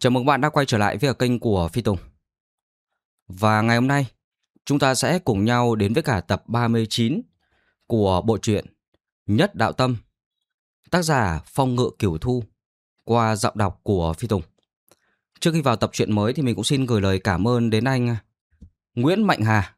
Chào mừng bạn đã quay trở lại với kênh của Phi Tùng. Và ngày hôm nay chúng ta sẽ cùng nhau đến với cả tập 39 của bộ truyện Nhất Đạo Tâm, tác giả Phong Ngự Cửu Thu, qua giọng đọc của Phi Tùng. Trước khi vào tập truyện mới thì mình cũng xin gửi lời cảm ơn đến anh Nguyễn Mạnh Hà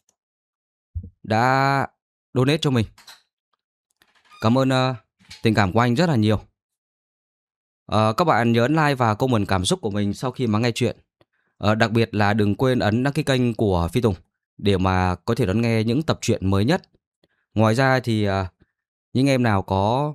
đã donate cho mình. Cảm ơn tình cảm của anh rất là nhiều. Các bạn nhớ ấn like và comment cảm xúc của mình sau khi mà nghe chuyện. Đặc biệt là đừng quên ấn đăng ký kênh của Phi Tùng để mà có thể đón nghe những tập truyện mới nhất. Ngoài ra thì những em nào có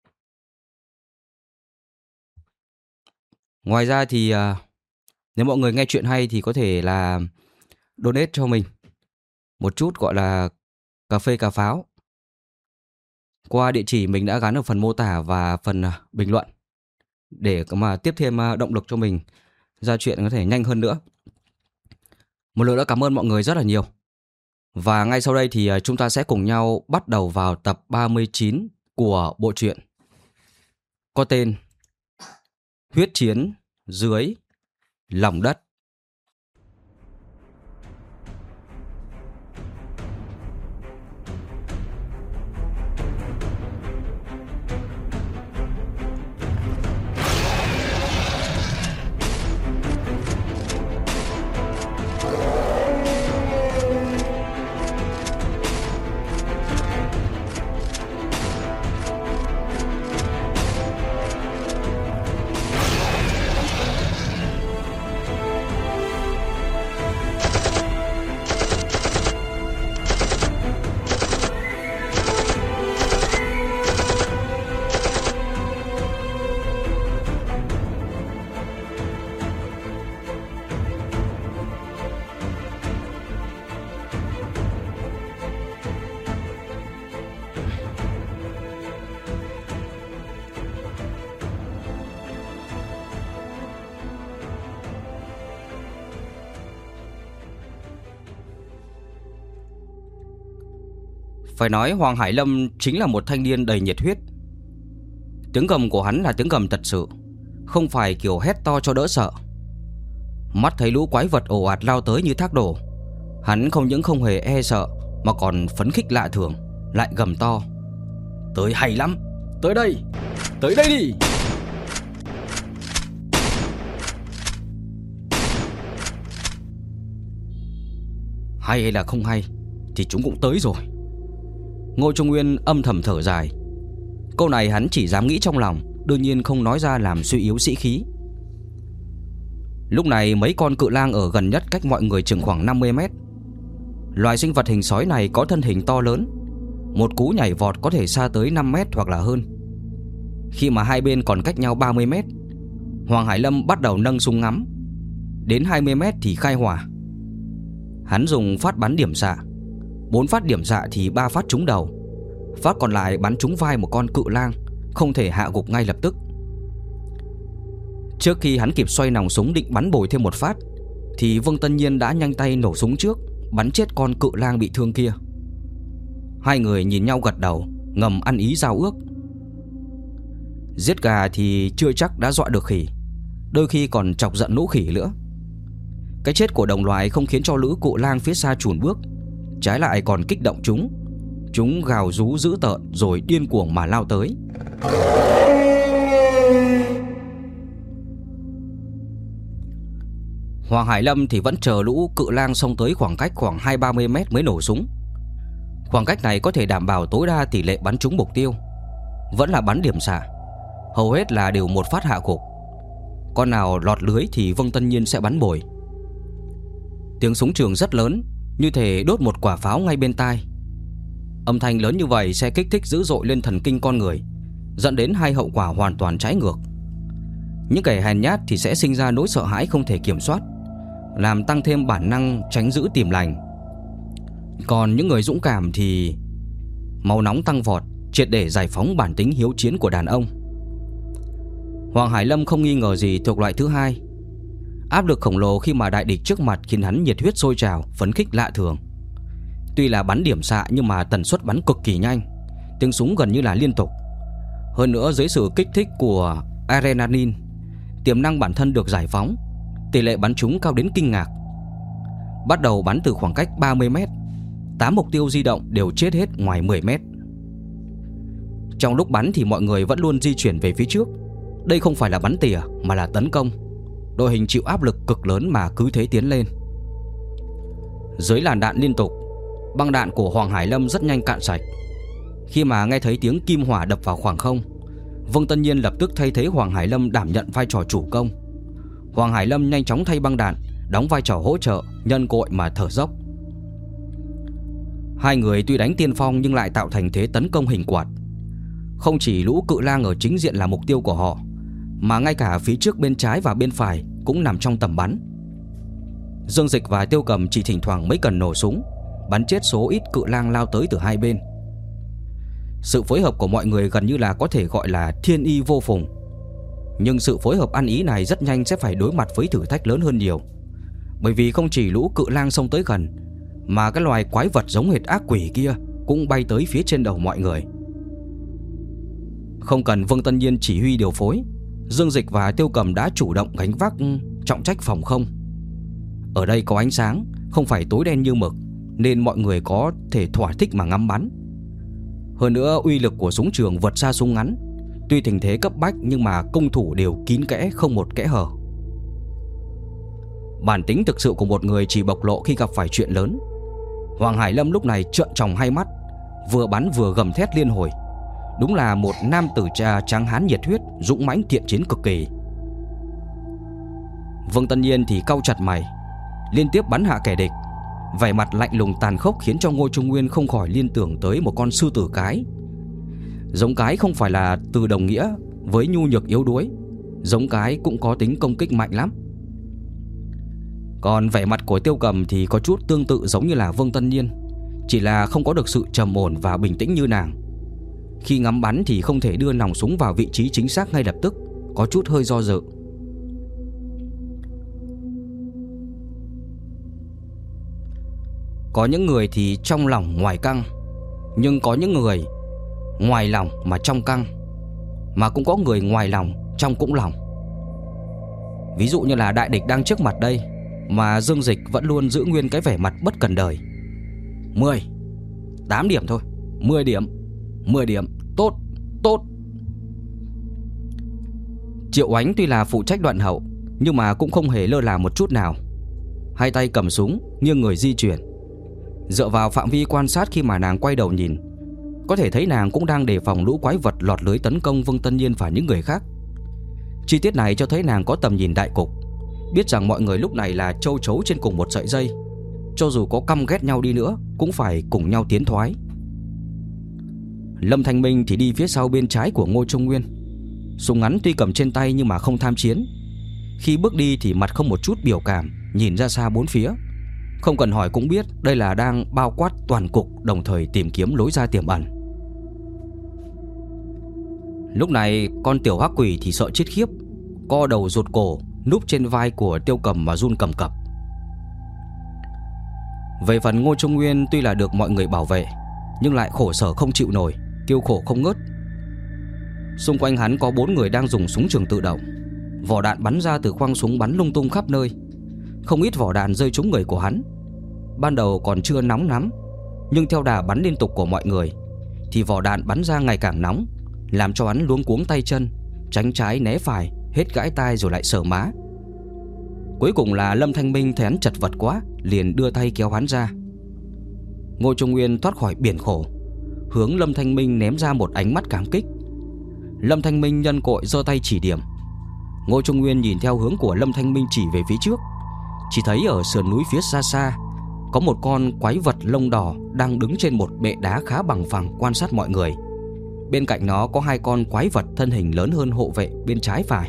nếu mọi người nghe chuyện hay thì có thể là donate cho mình một chút, gọi là cà phê cà pháo, qua địa chỉ mình đã gắn ở phần mô tả và phần bình luận, để mà tiếp thêm động lực cho mình ra chuyện có thể nhanh hơn nữa. Một lần nữa cảm ơn mọi người rất là nhiều. Và ngay sau đây thì chúng ta sẽ cùng nhau bắt đầu vào tập 39 của bộ truyện có tên Huyết Chiến Dưới Lòng Đất. Phải nói Hoàng Hải Lâm chính là một thanh niên đầy nhiệt huyết. Tiếng gầm của hắn là tiếng gầm thật sự, không phải kiểu hét to cho đỡ sợ. Mắt thấy lũ quái vật ồ ạt lao tới như thác đổ, hắn không những không hề e sợ mà còn phấn khích lạ thường, lại gầm to: "Tới hay lắm, tới đây đi!" Hay là không hay thì chúng cũng tới rồi. Ngô Trung Nguyên âm thầm thở dài. Câu này hắn chỉ dám nghĩ trong lòng, đương nhiên không nói ra làm suy yếu sĩ khí. Lúc này mấy con cự lang ở gần nhất cách mọi người chừng khoảng 50 mét. Loài sinh vật hình sói này có thân hình to lớn, một cú nhảy vọt có thể xa tới 5 mét hoặc là hơn. Khi mà hai bên còn cách nhau 30 mét, Hoàng Hải Lâm bắt đầu nâng súng ngắm. Đến 20 mét thì khai hỏa. Hắn dùng phát bắn điểm xạ. 4 phát điểm xạ thì 3 phát trúng đầu, phát còn lại bắn trúng vai một con cự lang, không thể hạ gục ngay lập tức. Trước khi hắn kịp xoay nòng súng định bắn bồi thêm một phát thì Vương Tân Nhiên đã nhanh tay nổ súng trước, bắn chết con cự lang bị thương kia. Hai người nhìn nhau gật đầu, ngầm ăn ý giao ước. Giết gà thì chưa chắc đã dọa được khỉ, đôi khi còn chọc giận lũ khỉ nữa. Cái chết của đồng loại không khiến cho lũ cự lang phía xa chùn bước, trái lại còn kích động chúng. Chúng gào rú dữ tợn rồi điên cuồng mà lao tới. Hoàng Hải Lâm thì vẫn chờ lũ cự lang xông tới khoảng cách khoảng 20-30 mét mới nổ súng. Khoảng cách này có thể đảm bảo tối đa tỷ lệ bắn trúng mục tiêu. Vẫn là bắn điểm xạ, hầu hết là đều một phát hạ gục. Con nào lọt lưới thì Vương Tân Nhiên sẽ bắn bồi. Tiếng súng trường rất lớn, như thể đốt một quả pháo ngay bên tai. Âm thanh lớn như vậy sẽ kích thích dữ dội lên thần kinh con người, dẫn đến hai hậu quả hoàn toàn trái ngược. Những kẻ hèn nhát thì sẽ sinh ra nỗi sợ hãi không thể kiểm soát, làm tăng thêm bản năng tránh giữ tìm lành. Còn những người dũng cảm thì máu nóng tăng vọt, triệt để giải phóng bản tính hiếu chiến của đàn ông. Hoàng Hải Lâm không nghi ngờ gì thuộc loại thứ hai. Áp lực khổng lồ khi mà đại địch trước mặt khiến hắn nhiệt huyết sôi trào, phấn khích lạ thường. Tuy là bắn điểm xạ nhưng mà tần suất bắn cực kỳ nhanh, tiếng súng gần như là liên tục. Hơn nữa dưới sự kích thích của adrenaline Tiềm năng bản thân được giải phóng, tỷ lệ bắn trúng cao đến kinh ngạc. Bắt đầu bắn từ khoảng cách 30 mét, 8 mục tiêu di động đều chết hết ngoài 10 mét. Trong lúc bắn thì mọi người vẫn luôn di chuyển về phía trước. Đây không phải là bắn tỉa mà là tấn công. Đội hình chịu áp lực cực lớn mà cứ thế tiến lên. Dưới làn đạn liên tục, băng đạn của Hoàng Hải Lâm rất nhanh cạn sạch. Khi mà nghe thấy tiếng kim hỏa đập vào khoảng không, Vương Tân Nhiên lập tức thay thế Hoàng Hải Lâm đảm nhận vai trò chủ công. Hoàng Hải Lâm nhanh chóng thay băng đạn, đóng vai trò hỗ trợ, nhân cội mà thở dốc. Hai người tuy đánh tiên phong nhưng lại tạo thành thế tấn công hình quạt. Không chỉ lũ cự lang ở chính diện là mục tiêu của họ, mà ngay cả phía trước bên trái và bên phải cũng nằm trong tầm bắn. Dương Dịch và Tiêu Cầm chỉ thỉnh thoảng mới cần nổ súng, bắn chết số ít cự lang lao tới từ hai bên. Sự phối hợp của mọi người gần như là có thể gọi là thiên y vô phùng. Nhưng sự phối hợp ăn ý này rất nhanh sẽ phải đối mặt với thử thách lớn hơn nhiều. Bởi vì không chỉ lũ cự lang xông tới gần, mà cái loài quái vật giống hệt ác quỷ kia cũng bay tới phía trên đầu mọi người. Không cần Vương Tân Nhiên chỉ huy điều phối, Dương Dịch và Tiêu Cầm đã chủ động gánh vác trọng trách phòng không. Ở đây có ánh sáng, không phải tối đen như mực, nên mọi người có thể thỏa thích mà ngắm bắn. Hơn nữa uy lực của súng trường vượt xa súng ngắn. Tuy tình thế cấp bách nhưng mà công thủ đều kín kẽ, không một kẽ hở. Bản tính thực sự của một người chỉ bộc lộ khi gặp phải chuyện lớn. Hoàng Hải Lâm lúc này trợn tròng hai mắt, vừa bắn vừa gầm thét liên hồi. Đúng là một nam tử tráng hán nhiệt huyết, dũng mãnh thiện chiến cực kỳ. Vương Tân Nhiên thì cau chặt mày, liên tiếp bắn hạ kẻ địch. Vẻ mặt lạnh lùng tàn khốc khiến cho Ngô Trung Nguyên không khỏi liên tưởng tới một con sư tử cái. Giống cái không phải là từ đồng nghĩa với nhu nhược yếu đuối, giống cái cũng có tính công kích mạnh lắm. Còn vẻ mặt của Tiêu Cầm thì có chút tương tự giống như là Vương Tân Nhiên, chỉ là không có được sự trầm ổn và bình tĩnh như nàng. Khi ngắm bắn thì không thể đưa nòng súng vào vị trí chính xác ngay lập tức, có chút hơi do dự. Có những người thì trong lòng ngoài căng, nhưng có những người ngoài lòng mà trong căng, mà cũng có người ngoài lòng trong cũng lòng. Ví dụ như là đại địch đang trước mặt đây, mà Dương Dịch vẫn luôn giữ nguyên cái vẻ mặt bất cần đời. 10, 8 điểm thôi, 10 điểm, 10 điểm, tốt, tốt. Triệu Ánh tuy là phụ trách đoạn hậu, nhưng mà cũng không hề lơ là một chút nào. Hai tay cầm súng, nghiêng người di chuyển. Dựa vào phạm vi quan sát khi mà nàng quay đầu nhìn, có thể thấy nàng cũng đang đề phòng lũ quái vật lọt lưới tấn công Vương Tân Nhiên và những người khác. Chi tiết này cho thấy nàng có tầm nhìn đại cục, biết rằng mọi người lúc này là châu chấu trên cùng một sợi dây. Cho dù có căm ghét nhau đi nữa cũng phải cùng nhau tiến thoái. Lâm Thanh Minh thì đi phía sau bên trái của Ngô Trung Nguyên. Súng ngắn tuy cầm trên tay nhưng mà không tham chiến. Khi bước đi thì mặt không một chút biểu cảm, nhìn ra xa bốn phía. Không cần hỏi cũng biết đây là đang bao quát toàn cục, đồng thời tìm kiếm lối ra tiềm ẩn. Lúc này con tiểu hắc quỷ thì sợ chết khiếp, co đầu rụt cổ, núp trên vai của Tiêu Cầm mà run cầm cập. Về phần Ngô Trung Nguyên tuy là được mọi người bảo vệ, nhưng lại khổ sở không chịu nổi, kêu khổ không ngớt. Xung quanh hắn có 4 người đang dùng súng trường tự động. Vỏ đạn bắn ra từ khoang súng bắn lung tung khắp nơi. Không ít vỏ đạn rơi trúng người của hắn. Ban đầu còn chưa nóng lắm, nhưng theo đà bắn liên tục của mọi người thì vỏ đạn bắn ra ngày càng nóng, làm cho hắn luống cuống tay chân, tránh trái né phải, hết gãi tai rồi lại sờ má. Cuối cùng là Lâm Thanh Minh thấy hắn chật vật quá, liền đưa tay kéo hắn ra. Ngô Trung Nguyên thoát khỏi biển khổ, hướng Lâm Thanh Minh ném ra một ánh mắt cảm kích. Lâm Thanh Minh nhân cội giơ tay chỉ điểm. Ngô Trung Nguyên nhìn theo hướng của Lâm Thanh Minh chỉ về phía trước, chỉ thấy ở sườn núi phía xa xa có một con quái vật lông đỏ đang đứng trên một bệ đá khá bằng phẳng quan sát mọi người. Bên cạnh nó có 2 con quái vật thân hình lớn hơn hộ vệ bên trái phải.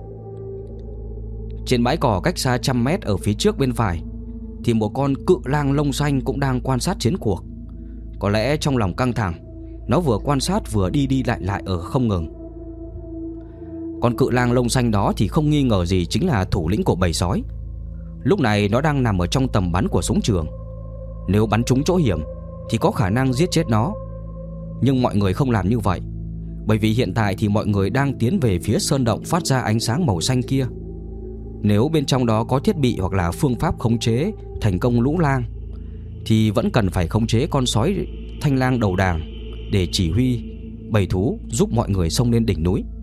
Trên bãi cỏ cách xa 100 mét ở phía trước bên phải thì một con cự lang lông xanh cũng đang quan sát chiến cuộc. Có lẽ trong lòng căng thẳng, nó vừa quan sát vừa đi lại ở không ngừng. Con cự lang lông xanh đó thì không nghi ngờ gì chính là thủ lĩnh của bầy sói. Lúc này nó đang nằm ở trong tầm bắn của súng trường. Nếu bắn trúng chỗ hiểm thì có khả năng giết chết nó. Nhưng mọi người không làm như vậy, Bởi vì hiện tại thì mọi người đang tiến về phía sơn động phát ra ánh sáng màu xanh kia. Nếu bên trong đó có thiết bị hoặc là phương pháp khống chế thành công lũ lang thì vẫn cần phải khống chế con sói thanh lang đầu đàn để chỉ huy bầy thú giúp mọi người xông lên đỉnh núi.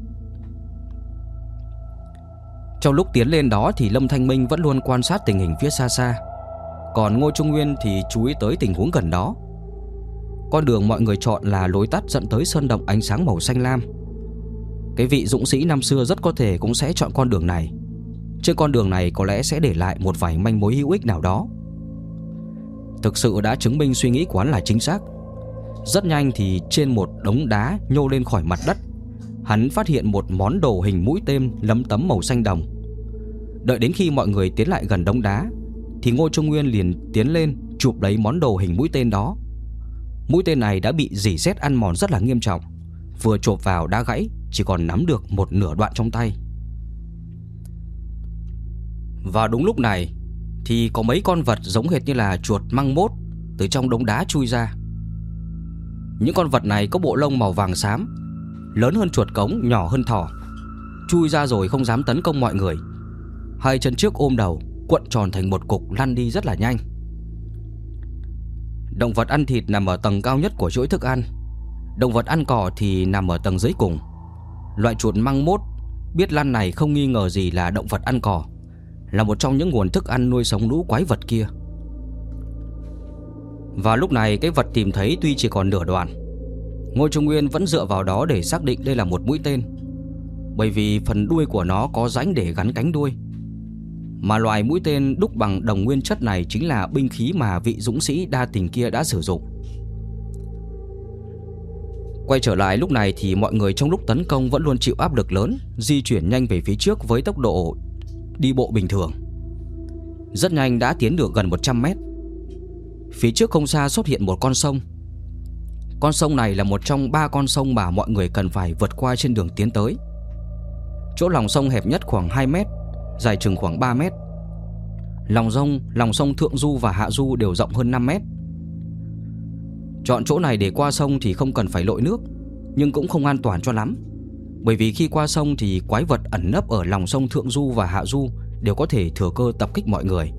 Trong lúc tiến lên đó thì Lâm Thanh Minh vẫn luôn quan sát tình hình phía xa xa, còn Ngô Trung Nguyên thì chú ý tới tình huống gần đó. Con đường mọi người chọn là lối tắt dẫn tới sơn động ánh sáng màu xanh lam. Cái vị dũng sĩ năm xưa rất có thể cũng sẽ chọn con đường này. Trên con đường này có lẽ sẽ để lại một vài manh mối hữu ích nào đó. Thực sự đã chứng minh suy nghĩ của hắn là chính xác. Rất nhanh thì trên một đống đá nhô lên khỏi mặt đất, hắn phát hiện một món đồ hình mũi tên lấm tấm màu xanh đồng. Đợi đến khi mọi người tiến lại gần đống đá thì Ngô Trung Nguyên liền tiến lên chụp lấy món đồ hình mũi tên đó. Mũi tên này đã bị rỉ sét ăn mòn rất là nghiêm trọng, vừa chộp vào đã gãy, chỉ còn nắm được một nửa đoạn trong tay. Và đúng lúc này thì có mấy con vật giống hệt như là chuột măng mốt từ trong đống đá chui ra. Những con vật này có bộ lông màu vàng xám, lớn hơn chuột cống, nhỏ hơn thỏ. Chui ra rồi không dám tấn công mọi người, hai chân trước ôm đầu, cuộn tròn thành một cục lăn đi rất là nhanh. Động vật ăn thịt nằm ở tầng cao nhất của chuỗi thức ăn, động vật ăn cỏ thì nằm ở tầng dưới cùng. Loại chuột măng mốt biết lăn này không nghi ngờ gì là động vật ăn cỏ, là một trong những nguồn thức ăn nuôi sống lũ quái vật kia. Và lúc này cái vật tìm thấy tuy chỉ còn nửa đoạn, Ngô Trung Nguyên vẫn dựa vào đó để xác định đây là một mũi tên, bởi vì phần đuôi của nó có rãnh để gắn cánh đuôi. Mà loài mũi tên đúc bằng đồng nguyên chất này chính là binh khí mà vị dũng sĩ đa tình kia đã sử dụng. Quay trở lại lúc này thì mọi người trong lúc tấn công vẫn luôn chịu áp lực lớn, di chuyển nhanh về phía trước với tốc độ đi bộ bình thường. Rất nhanh đã tiến được gần 100 mét. Phía trước không xa xuất hiện một con sông. Con sông này là một trong 3 con sông mà mọi người cần phải vượt qua trên đường tiến tới. Chỗ lòng sông hẹp nhất khoảng 2 mét, dài chừng khoảng 3 mét. Lòng sông Thượng Du và Hạ Du đều rộng hơn 5 mét. Chọn chỗ này để qua sông thì không cần phải lội nước, nhưng cũng không an toàn cho lắm, bởi vì khi qua sông thì quái vật ẩn nấp ở lòng sông Thượng Du và Hạ Du đều có thể thừa cơ tập kích mọi người.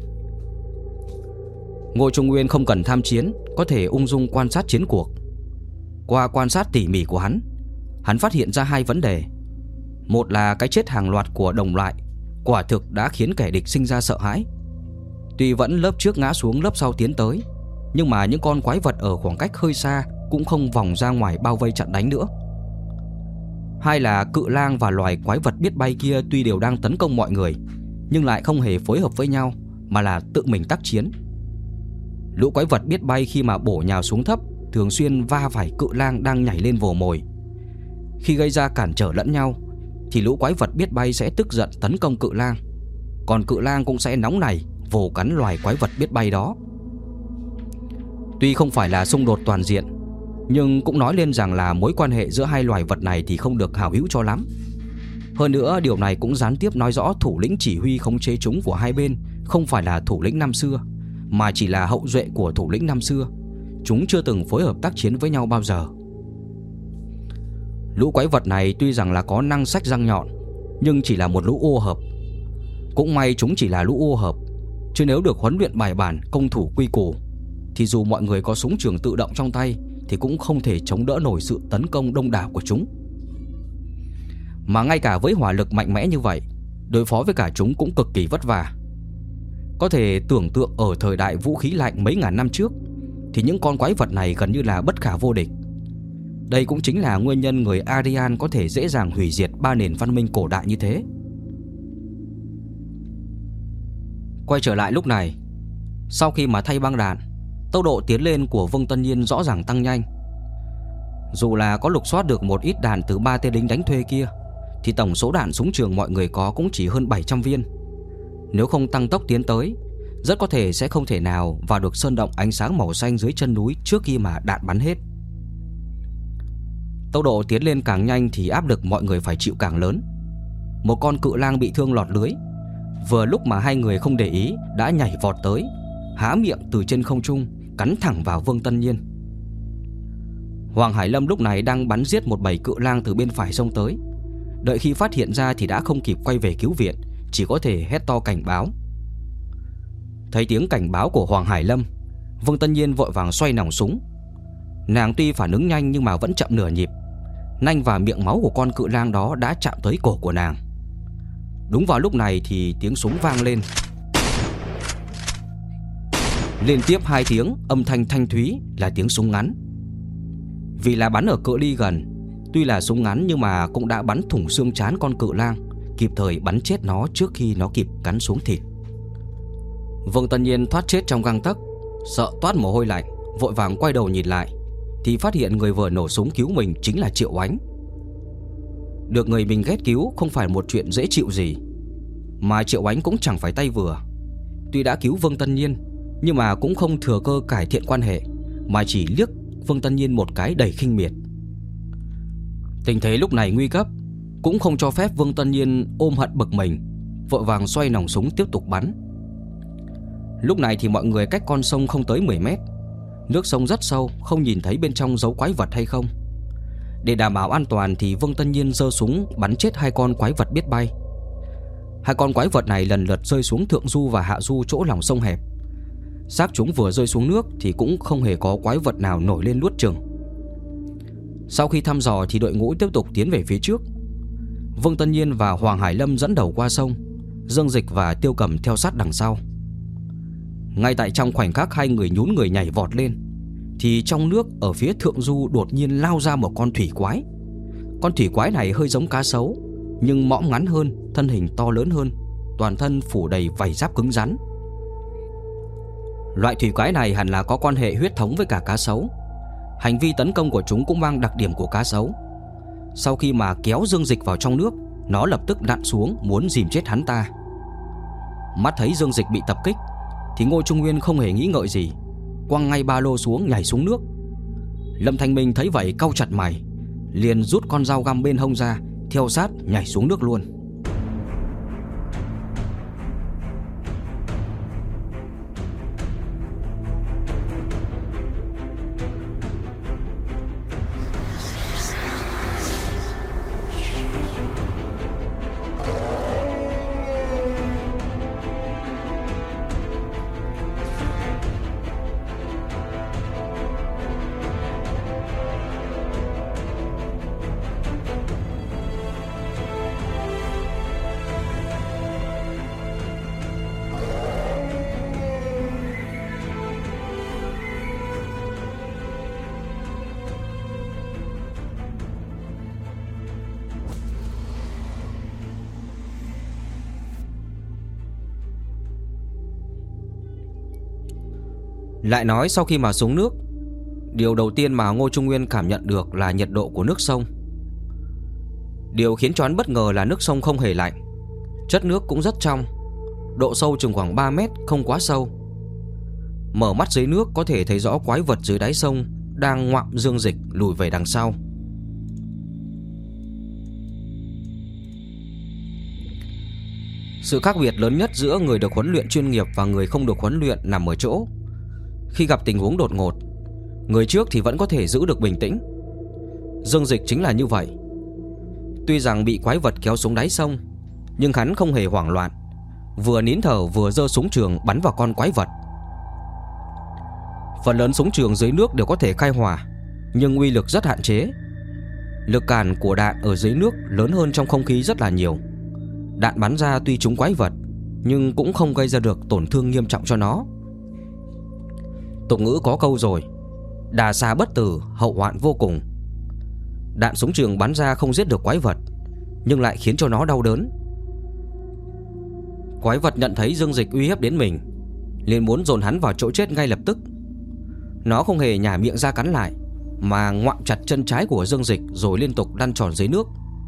Ngô Trung Nguyên không cần tham chiến, có thể ung dung quan sát chiến cuộc. Qua quan sát tỉ mỉ của hắn phát hiện ra 2 vấn đề. Một là cái chết hàng loạt của đồng loại quả thực đã khiến kẻ địch sinh ra sợ hãi. Tuy vẫn lớp trước ngã xuống lớp sau tiến tới, nhưng mà những con quái vật ở khoảng cách hơi xa cũng không vòng ra ngoài bao vây chặn đánh nữa. Hai là cự lang và loài quái vật biết bay kia tuy đều đang tấn công mọi người, nhưng lại không hề phối hợp với nhau mà là tự mình tác chiến. Lũ quái vật biết bay khi mà bổ nhào xuống thấp thường xuyên va phải cự lang đang nhảy lên vồ mồi. Khi gây ra cản trở lẫn nhau thì lũ quái vật biết bay sẽ tức giận tấn công cự lang, còn cự lang cũng sẽ nóng nảy vồ cắn loài quái vật biết bay đó. Tuy không phải là xung đột toàn diện, nhưng cũng nói lên rằng là mối quan hệ giữa hai loài vật này thì không được hảo hữu cho lắm. Hơn nữa điều này cũng gián tiếp nói rõ thủ lĩnh chỉ huy khống chế chúng của hai bên không phải là thủ lĩnh năm xưa, mà chỉ là hậu duệ của thủ lĩnh năm xưa. Chúng chưa từng phối hợp tác chiến với nhau bao giờ. Lũ quái vật này tuy rằng là có năng sách răng nhọn, nhưng chỉ là một lũ ô hợp. Cũng may chúng chỉ là lũ ô hợp, chứ nếu được huấn luyện bài bản, công thủ quy củ thì dù mọi người có súng trường tự động trong tay thì cũng không thể chống đỡ nổi sự tấn công đông đảo của chúng. Mà ngay cả với hỏa lực mạnh mẽ như vậy, đối phó với cả chúng cũng cực kỳ vất vả. Có thể tưởng tượng ở thời đại vũ khí lạnh mấy ngàn năm trước thì những con quái vật này gần như là bất khả vô địch. Đây cũng chính là nguyên nhân người Aryan có thể dễ dàng hủy diệt 3 nền văn minh cổ đại như thế. Quay trở lại lúc này, sau khi mà thay băng đạn, tốc độ tiến lên của Vương Tân Nhiên rõ ràng tăng nhanh. Dù là có lục soát được một ít đạn từ 3 tên lính đánh thuê kia thì tổng số đạn súng trường mọi người có cũng chỉ hơn 700 viên. Nếu không tăng tốc tiến tới, rất có thể sẽ không thể nào vào được sơn động ánh sáng màu xanh dưới chân núi trước khi mà đạn bắn hết. Tốc độ tiến lên càng nhanh thì áp lực mọi người phải chịu càng lớn. Một con cự lang bị thương lọt lưới, vừa lúc mà hai người không để ý đã nhảy vọt tới, há miệng từ trên không trung cắn thẳng vào Vương Tân Nhiên. Hoàng Hải Lâm lúc này đang bắn giết một bầy cự lang từ bên phải xông tới. Đợi khi phát hiện ra thì đã không kịp quay về cứu viện, chỉ có thể hét to cảnh báo. Thấy tiếng cảnh báo của Hoàng Hải Lâm, Vương Tân Nhiên vội vàng xoay nòng súng. Nàng tuy phản ứng nhanh nhưng mà vẫn chậm nửa nhịp. Nanh và miệng máu của con cự lang đó đã chạm tới cổ của nàng. Đúng vào lúc này thì tiếng súng vang lên. Liên tiếp 2 tiếng, âm thanh thanh thúy là tiếng súng ngắn. Vì là bắn ở cự ly gần, tuy là súng ngắn nhưng mà cũng đã bắn thủng xương trán con cự lang, kịp thời bắn chết nó trước khi nó kịp cắn xuống thịt. Vương Tân Nhiên thoát chết trong gang tấc, sợ toát mồ hôi lạnh, vội vàng quay đầu nhìn lại thì phát hiện người vừa nổ súng cứu mình chính là Triệu Oánh. Được người mình ghét cứu không phải một chuyện dễ chịu gì, mà Triệu Oánh cũng chẳng phải tay vừa. Tuy đã cứu Vương Tân Nhiên nhưng mà cũng không thừa cơ cải thiện quan hệ, mà chỉ liếc Vương Tân Nhiên một cái đầy khinh miệt. Tình thế lúc này nguy cấp, cũng không cho phép Vương Tân Nhiên ôm hận bực mình, vội vàng xoay nòng súng tiếp tục bắn. Lúc này thì mọi người cách con sông không tới 10 mét. Nước sông rất sâu, không nhìn thấy bên trong giấu quái vật hay không. Để đảm bảo an toàn thì Vương Tân Nhiên giơ súng bắn chết 2 con quái vật biết bay. 2 con quái vật này lần lượt rơi xuống thượng du và hạ du chỗ lòng sông hẹp. Xác chúng vừa rơi xuống nước thì cũng không hề có quái vật nào nổi lên nuốt chửng. Sau khi thăm dò thì đội ngũ tiếp tục tiến về phía trước. Vương Tân Nhiên và Hoàng Hải Lâm dẫn đầu qua sông, Dương Dịch và Tiêu Cầm theo sát đằng sau. Ngay tại trong khoảnh khắc hai người nhún người nhảy vọt lên thì trong nước ở phía thượng du đột nhiên lao ra một con thủy quái. Con thủy quái này hơi giống cá sấu nhưng mõm ngắn hơn, thân hình to lớn hơn, toàn thân phủ đầy vảy giáp cứng rắn. Loại thủy quái này hẳn là có quan hệ huyết thống với cả cá sấu. Hành vi tấn công của chúng cũng mang đặc điểm của cá sấu. Sau khi mà kéo Dương Dịch vào trong nước, nó lập tức lặn xuống muốn dìm chết hắn ta. Mắt thấy Dương Dịch bị tập kích thì Ngô Trung Nguyên không hề nghĩ ngợi gì, quăng ngay ba lô xuống nhảy xuống nước. Lâm Thanh Minh thấy vậy cau chặt mày, liền rút con dao găm bên hông ra, theo sát nhảy xuống nước luôn. Lại nói sau khi mà xuống nước, điều đầu tiên mà Ngô Trung Nguyên cảm nhận được là nhiệt độ của nước sông. Điều khiến cho hắn bất ngờ là nước sông không hề lạnh, chất nước cũng rất trong, độ sâu chừng khoảng 3 mét, không quá sâu. Mở mắt dưới nước có thể thấy rõ quái vật dưới đáy sông đang ngoạm Dương Dịch lùi về đằng sau. Sự khác biệt lớn nhất giữa người được huấn luyện chuyên nghiệp và người không được huấn luyện nằm ở chỗ, khi gặp tình huống đột ngột, người trước thì vẫn có thể giữ được bình tĩnh. Dương Dịch chính là như vậy. Tuy rằng bị quái vật kéo xuống đáy sông, nhưng hắn không hề hoảng loạn, vừa nín thở vừa giơ súng trường bắn vào con quái vật. Phần lớn súng trường dưới nước đều có thể khai hỏa, nhưng uy lực rất hạn chế. Lực cản của đạn ở dưới nước lớn hơn trong không khí rất là nhiều. Đạn bắn ra tuy trúng quái vật, nhưng cũng không gây ra được tổn thương nghiêm trọng cho nó. Tục ngữ có câu rồi, đà xà bất tử, hậu hoạn vô cùng. Đạn súng trường bắn ra không giết được quái vật, nhưng lại khiến cho nó đau đớn. Quái vật nhận thấy Dương Dịch uy hiếp đến mình, liền muốn dồn hắn vào chỗ chết ngay lập tức. Nó không hề nhả miệng ra cắn lại, mà ngoạm chặt chân trái của Dương Dịch rồi liên tục lăn tròn dưới nước.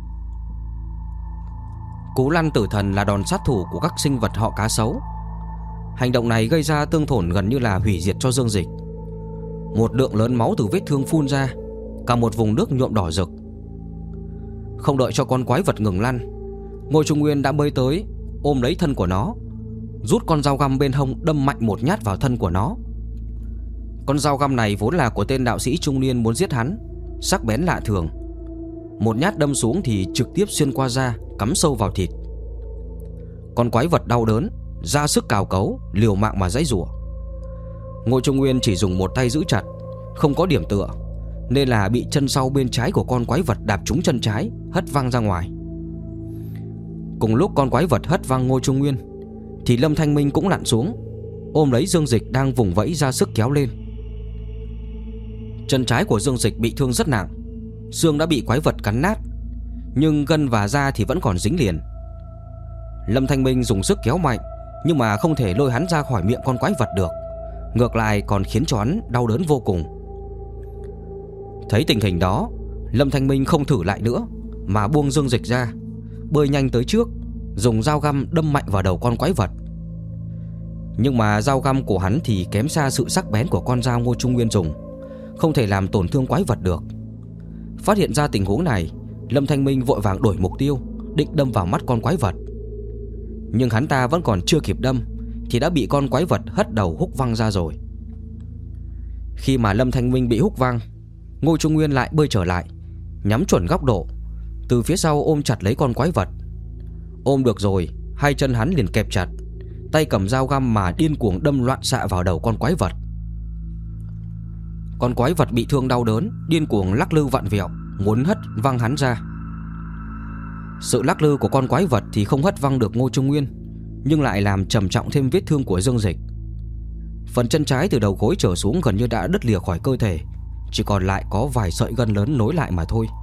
Cú lăn tử thần là đòn sát thủ của các sinh vật họ cá sấu. Hành động này gây ra tương tổn gần như là hủy diệt cho Dương Dịch. Một lượng lớn máu từ vết thương phun ra, cả một vùng nước nhuộm đỏ rực. Không đợi cho con quái vật ngừng lăn, Ngô Trung Nguyên đã bơi tới, ôm lấy thân của nó, rút con dao găm bên hông đâm mạnh một nhát vào thân của nó. Con dao găm này vốn là của tên đạo sĩ trung niên muốn giết hắn, sắc bén lạ thường. Một nhát đâm xuống thì trực tiếp xuyên qua da, cắm sâu vào thịt. Con quái vật đau đớn, ra sức cào cấu, liều mạng mà giãy giụa. Ngô Trung Nguyên chỉ dùng một tay giữ chặt, không có điểm tựa, nên là bị chân sau bên trái của con quái vật đạp trúng chân trái, hất văng ra ngoài. Cùng lúc con quái vật hất văng Ngô Trung Nguyên thì Lâm Thanh Minh cũng lặn xuống, ôm lấy Dương Dịch đang vùng vẫy ra sức kéo lên. Chân trái của Dương Dịch bị thương rất nặng, xương đã bị quái vật cắn nát, nhưng gân và da thì vẫn còn dính liền. Lâm Thanh Minh dùng sức kéo mạnh, nhưng mà không thể lôi hắn ra khỏi miệng con quái vật được, ngược lại còn khiến cho hắn đau đớn vô cùng. Thấy tình hình đó, Lâm Thanh Minh không thử lại nữa mà buông Dương Dịch ra, bơi nhanh tới trước, dùng dao găm đâm mạnh vào đầu con quái vật. Nhưng mà dao găm của hắn thì kém xa sự sắc bén của con dao Ngô Trung Nguyên dùng, không thể làm tổn thương quái vật được. Phát hiện ra tình huống này, Lâm Thanh Minh vội vàng đổi mục tiêu, định đâm vào mắt con quái vật. Nhưng hắn ta vẫn còn chưa kịp đâm thì đã bị con quái vật hất đầu húc văng ra rồi. Khi mà Lâm Thanh Minh bị húc văng, Ngô Trung Nguyên lại bơi trở lại, nhắm chuẩn góc độ, từ phía sau ôm chặt lấy con quái vật. Ôm được rồi, hai chân hắn liền kẹp chặt, tay cầm dao găm mà điên cuồng đâm loạn xạ vào đầu con quái vật. Con quái vật bị thương đau đớn, điên cuồng lắc lư vặn vẹo, muốn hất văng hắn ra. Sự lắc lư của con quái vật thì không hất văng được Ngô Trung Nguyên, nhưng lại làm trầm trọng thêm vết thương của Dương Dịch. Phần chân trái từ đầu gối trở xuống gần như đã đứt lìa khỏi cơ thể, chỉ còn lại có vài sợi gân lớn nối lại mà thôi.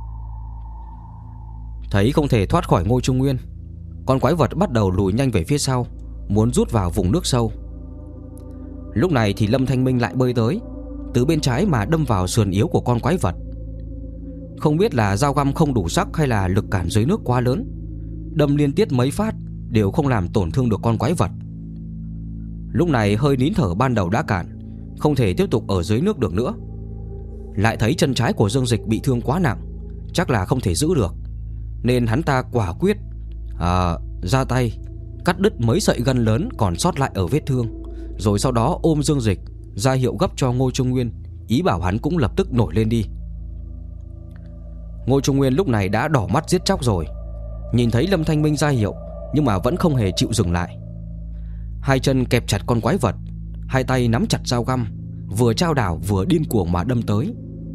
Thấy không thể thoát khỏi Ngô Trung Nguyên, con quái vật bắt đầu lùi nhanh về phía sau, muốn rút vào vùng nước sâu. Lúc này thì Lâm Thanh Minh lại bơi tới, từ bên trái mà đâm vào sườn yếu của con quái vật. Không biết là dao găm không đủ sắc hay là lực cản dưới nước quá lớn, đâm liên tiếp mấy phát đều không làm tổn thương được con quái vật. Lúc này hơi nín thở ban đầu đã cạn, không thể tiếp tục ở dưới nước được nữa. Lại thấy chân trái của Dương Dịch bị thương quá nặng, chắc là không thể giữ được, nên hắn ta quả quyết ra tay cắt đứt mấy sợi gân lớn còn sót lại ở vết thương, rồi sau đó ôm Dương Dịch ra hiệu gấp cho Ngô Trung Nguyên, ý bảo hắn cũng lập tức nổi lên đi. Ngô Trung Nguyên lúc này đã đỏ mắt giết chóc rồi, nhìn thấy Lâm Thanh Minh ra hiệu nhưng mà vẫn không hề chịu dừng lại. Hai chân kẹp chặt con quái vật, hai tay nắm chặt dao găm, vừa trao đảo vừa điên cuồng mà đâm tới.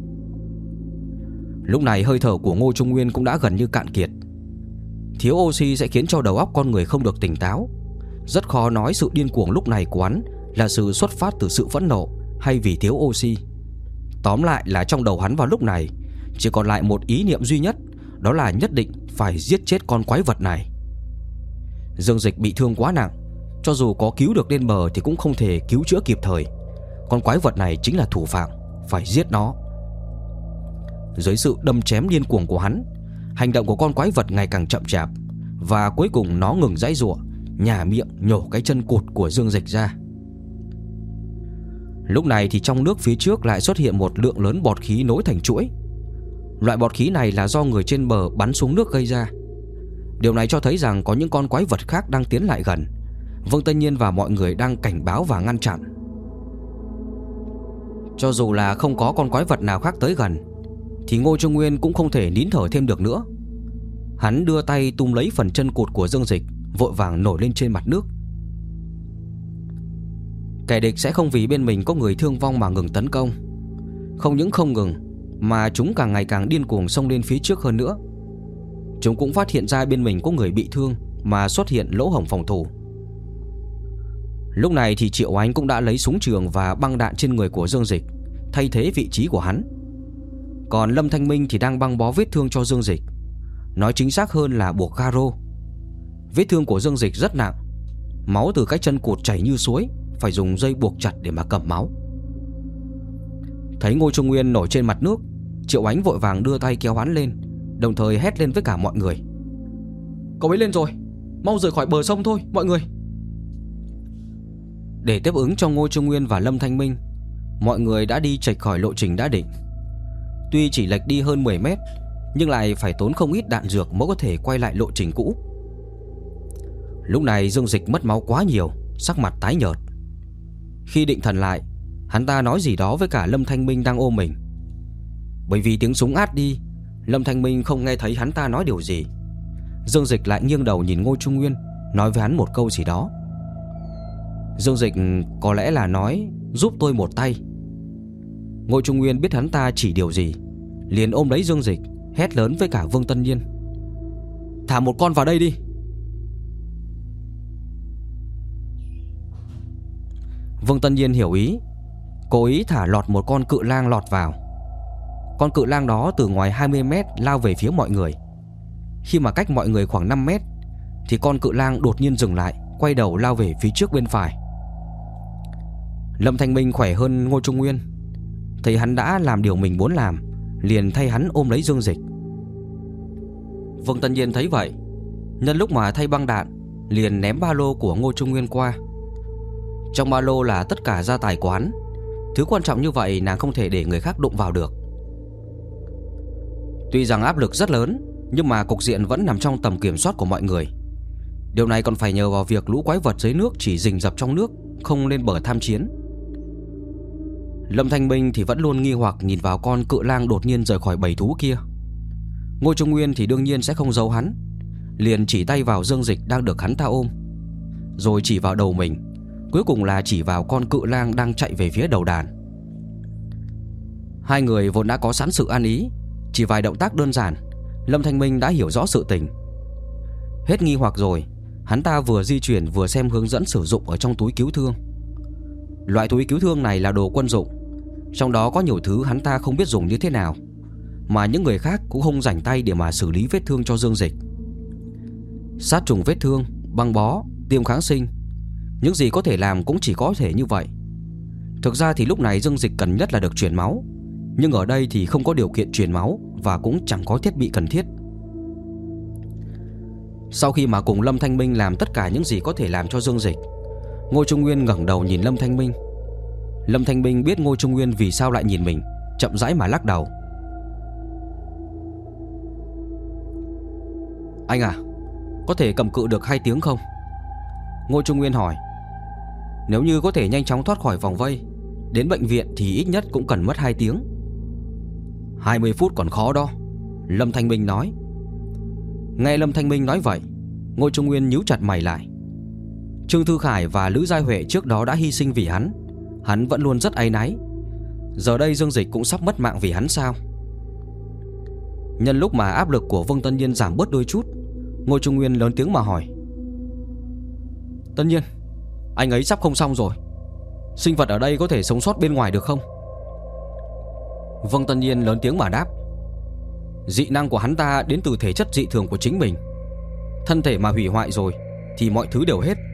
Lúc này hơi thở của Ngô Trung Nguyên cũng đã gần như cạn kiệt. Thiếu oxy sẽ khiến cho đầu óc con người không được tỉnh táo. Rất khó nói sự điên cuồng lúc này của hắn là sự xuất phát từ sự phẫn nộ hay vì thiếu oxy. Tóm lại là trong đầu hắn vào lúc này chỉ còn lại một ý niệm duy nhất, đó là nhất định phải giết chết con quái vật này. Dương Dịch bị thương quá nặng, cho dù có cứu được lên bờ thì cũng không thể cứu chữa kịp thời. Con quái vật này chính là thủ phạm, phải giết nó. Dưới sự đâm chém điên cuồng của hắn, hành động của con quái vật ngày càng chậm chạp, và cuối cùng nó ngừng giãy giụa, nhả miệng nhổ cái chân cụt của Dương Dịch ra. Lúc này thì trong nước phía trước lại xuất hiện một lượng lớn bọt khí nối thành chuỗi. Loại bọt khí này là do người trên bờ bắn xuống nước gây ra. Điều này cho thấy rằng có những con quái vật khác đang tiến lại gần. Vương Tân Nhiên và mọi người đang cảnh báo và ngăn chặn. Cho dù là không có con quái vật nào khác tới gần thì Ngô Trung Nguyên cũng không thể nín thở thêm được nữa. Hắn đưa tay túm lấy phần chân cụt của Dương Dịch, vội vàng nổi lên trên mặt nước. Kẻ địch sẽ không vì bên mình có người thương vong mà ngừng tấn công. Không những không ngừng, mà chúng càng ngày càng điên cuồng xông lên phía trước hơn nữa. Chúng cũng phát hiện ra bên mình có người bị thương mà xuất hiện lỗ hổng phòng thủ. Lúc này thì Triệu Ánh cũng đã lấy súng trường và băng đạn trên người của Dương Dịch, thay thế vị trí của hắn. Còn Lâm Thanh Minh thì đang băng bó vết thương cho Dương Dịch, nói chính xác hơn là buộc garo. Vết thương của Dương Dịch rất nặng, máu từ cái chân cụt chảy như suối, phải dùng dây buộc chặt để mà cầm máu. Thấy Ngô Trung Nguyên nổi trên mặt nước, Triệu Ánh vội vàng đưa tay kéo hắn lên, đồng thời hét lên với cả mọi người: "Cậu ấy lên rồi, mau rời khỏi bờ sông thôi mọi người." Để tiếp ứng cho Ngô Trung Nguyên và Lâm Thanh Minh, mọi người đã đi chệch khỏi lộ trình đã định. Tuy chỉ lệch đi hơn 10 mét, nhưng lại phải tốn không ít đạn dược mới có thể quay lại lộ trình cũ. Lúc này Dương Dịch mất máu quá nhiều, sắc mặt tái nhợt. Khi định thần lại, hắn ta nói gì đó với cả Lâm Thanh Minh đang ôm mình. Bởi vì tiếng súng át đi, Lâm Thanh Minh không nghe thấy hắn ta nói điều gì. Dương Dịch lại nghiêng đầu nhìn Ngô Trung Nguyên, nói với hắn một câu gì đó. Dương Dịch có lẽ là nói giúp tôi một tay. Ngô Trung Nguyên biết hắn ta chỉ điều gì, liền ôm lấy Dương Dịch, hét lớn với cả Vương Tân Nhiên: thả một con vào đây đi. Vương Tân Nhiên hiểu ý, cố ý thả lọt một con cự lang lọt vào. Con cự lang đó từ ngoài 20 mét lao về phía mọi người. Khi mà cách mọi người khoảng 5 mét thì con cự lang đột nhiên dừng lại, quay đầu lao về phía trước bên phải. Lâm Thanh Minh khỏe hơn Ngô Trung Nguyên, thấy hắn đã làm điều mình muốn làm, liền thay hắn ôm lấy Dương Dịch. Vương Tân Nhiên thấy vậy, nhân lúc mà thay băng đạn, liền ném ba lô của Ngô Trung Nguyên qua. Trong ba lô là tất cả gia tài của hắn. Thứ quan trọng như vậy nàng không thể để người khác đụng vào được. Tuy rằng áp lực rất lớn, nhưng mà cục diện vẫn nằm trong tầm kiểm soát của mọi người. Điều này còn phải nhờ vào việc lũ quái vật dưới nước chỉ rình rập trong nước, không lên bờ tham chiến. Lâm Thanh Minh thì vẫn luôn nghi hoặc nhìn vào con cự lang đột nhiên rời khỏi bầy thú kia. Ngô Trung Nguyên thì đương nhiên sẽ không giấu hắn, liền chỉ tay vào Dương Dịch đang được hắn ta ôm, rồi chỉ vào đầu mình, cuối cùng là chỉ vào con cự lang đang chạy về phía đầu đàn. Hai người vốn đã có sẵn sự ăn ý, chỉ vài động tác đơn giản, Lâm Thanh Minh đã hiểu rõ sự tình. Hết nghi hoặc rồi, hắn ta vừa di chuyển vừa xem hướng dẫn sử dụng ở trong túi cứu thương. Loại túi cứu thương này là đồ quân dụng, trong đó có nhiều thứ hắn ta không biết dùng như thế nào, mà những người khác cũng không rảnh tay để mà xử lý vết thương cho Dương Dịch. Sát trùng vết thương, băng bó, tiêm kháng sinh, những gì có thể làm cũng chỉ có thể như vậy. Thực ra thì lúc này Dương Dịch cần nhất là được truyền máu, nhưng ở đây thì không có điều kiện truyền máu và cũng chẳng có thiết bị cần thiết. Sau khi mà cùng Lâm Thanh Minh làm tất cả những gì có thể làm cho Dương Dịch, Ngô Trung Nguyên ngẩng đầu nhìn Lâm Thanh Minh. Lâm Thanh Minh biết Ngô Trung Nguyên vì sao lại nhìn mình, chậm rãi mà lắc đầu. Anh à, có thể cầm cự được 2 tiếng không? Ngô Trung Nguyên hỏi. Nếu như có thể nhanh chóng thoát khỏi vòng vây, đến bệnh viện thì ít nhất cũng cần mất 2 tiếng. 20 phút còn khó đó, Lâm Thanh Minh nói. Nghe Lâm Thanh Minh nói vậy, Ngô Trung Nguyên nhíu chặt mày lại. Trương Thư Khải và Lữ Giai Huệ trước đó đã hy sinh vì hắn vẫn luôn rất áy náy. Giờ đây Dương Dịch cũng sắp mất mạng vì hắn sao? Nhân lúc mà áp lực của Vương Tân Nhiên giảm bớt đôi chút, Ngô Trung Nguyên lớn tiếng mà hỏi. Tân Nhiên, anh ấy sắp không xong rồi. Sinh vật ở đây có thể sống sót bên ngoài được không? Vương Tân Nhiên lớn tiếng mà đáp. Dị năng của hắn ta đến từ thể chất dị thường của chính mình. Thân thể mà hủy hoại rồi thì mọi thứ đều hết.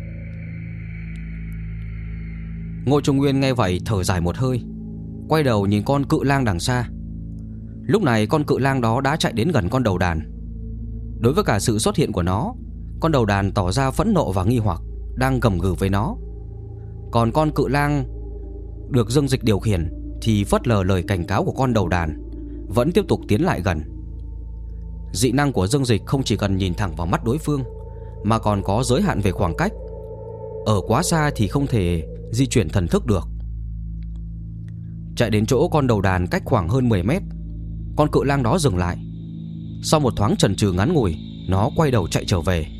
Ngô Trung Nguyên nghe vậy thở dài một hơi, quay đầu nhìn con cự lang đằng xa. Lúc này con cự lang đó đã chạy đến gần con đầu đàn. Đối với cả sự xuất hiện của nó, con đầu đàn tỏ ra phẫn nộ và nghi hoặc, đang gầm gừ với nó. Còn con cự lang được Dương Dịch điều khiển thì phớt lờ lời cảnh cáo của con đầu đàn, vẫn tiếp tục tiến lại gần. Dị năng của Dương Dịch không chỉ cần nhìn thẳng vào mắt đối phương, mà còn có giới hạn về khoảng cách. Ở quá xa thì không thể di chuyển thần thức được. Chạy đến chỗ con đầu đàn cách khoảng hơn 10 mét, con cự lang đó dừng lại. Sau một thoáng chần chừ ngắn ngủi, nó quay đầu chạy trở về.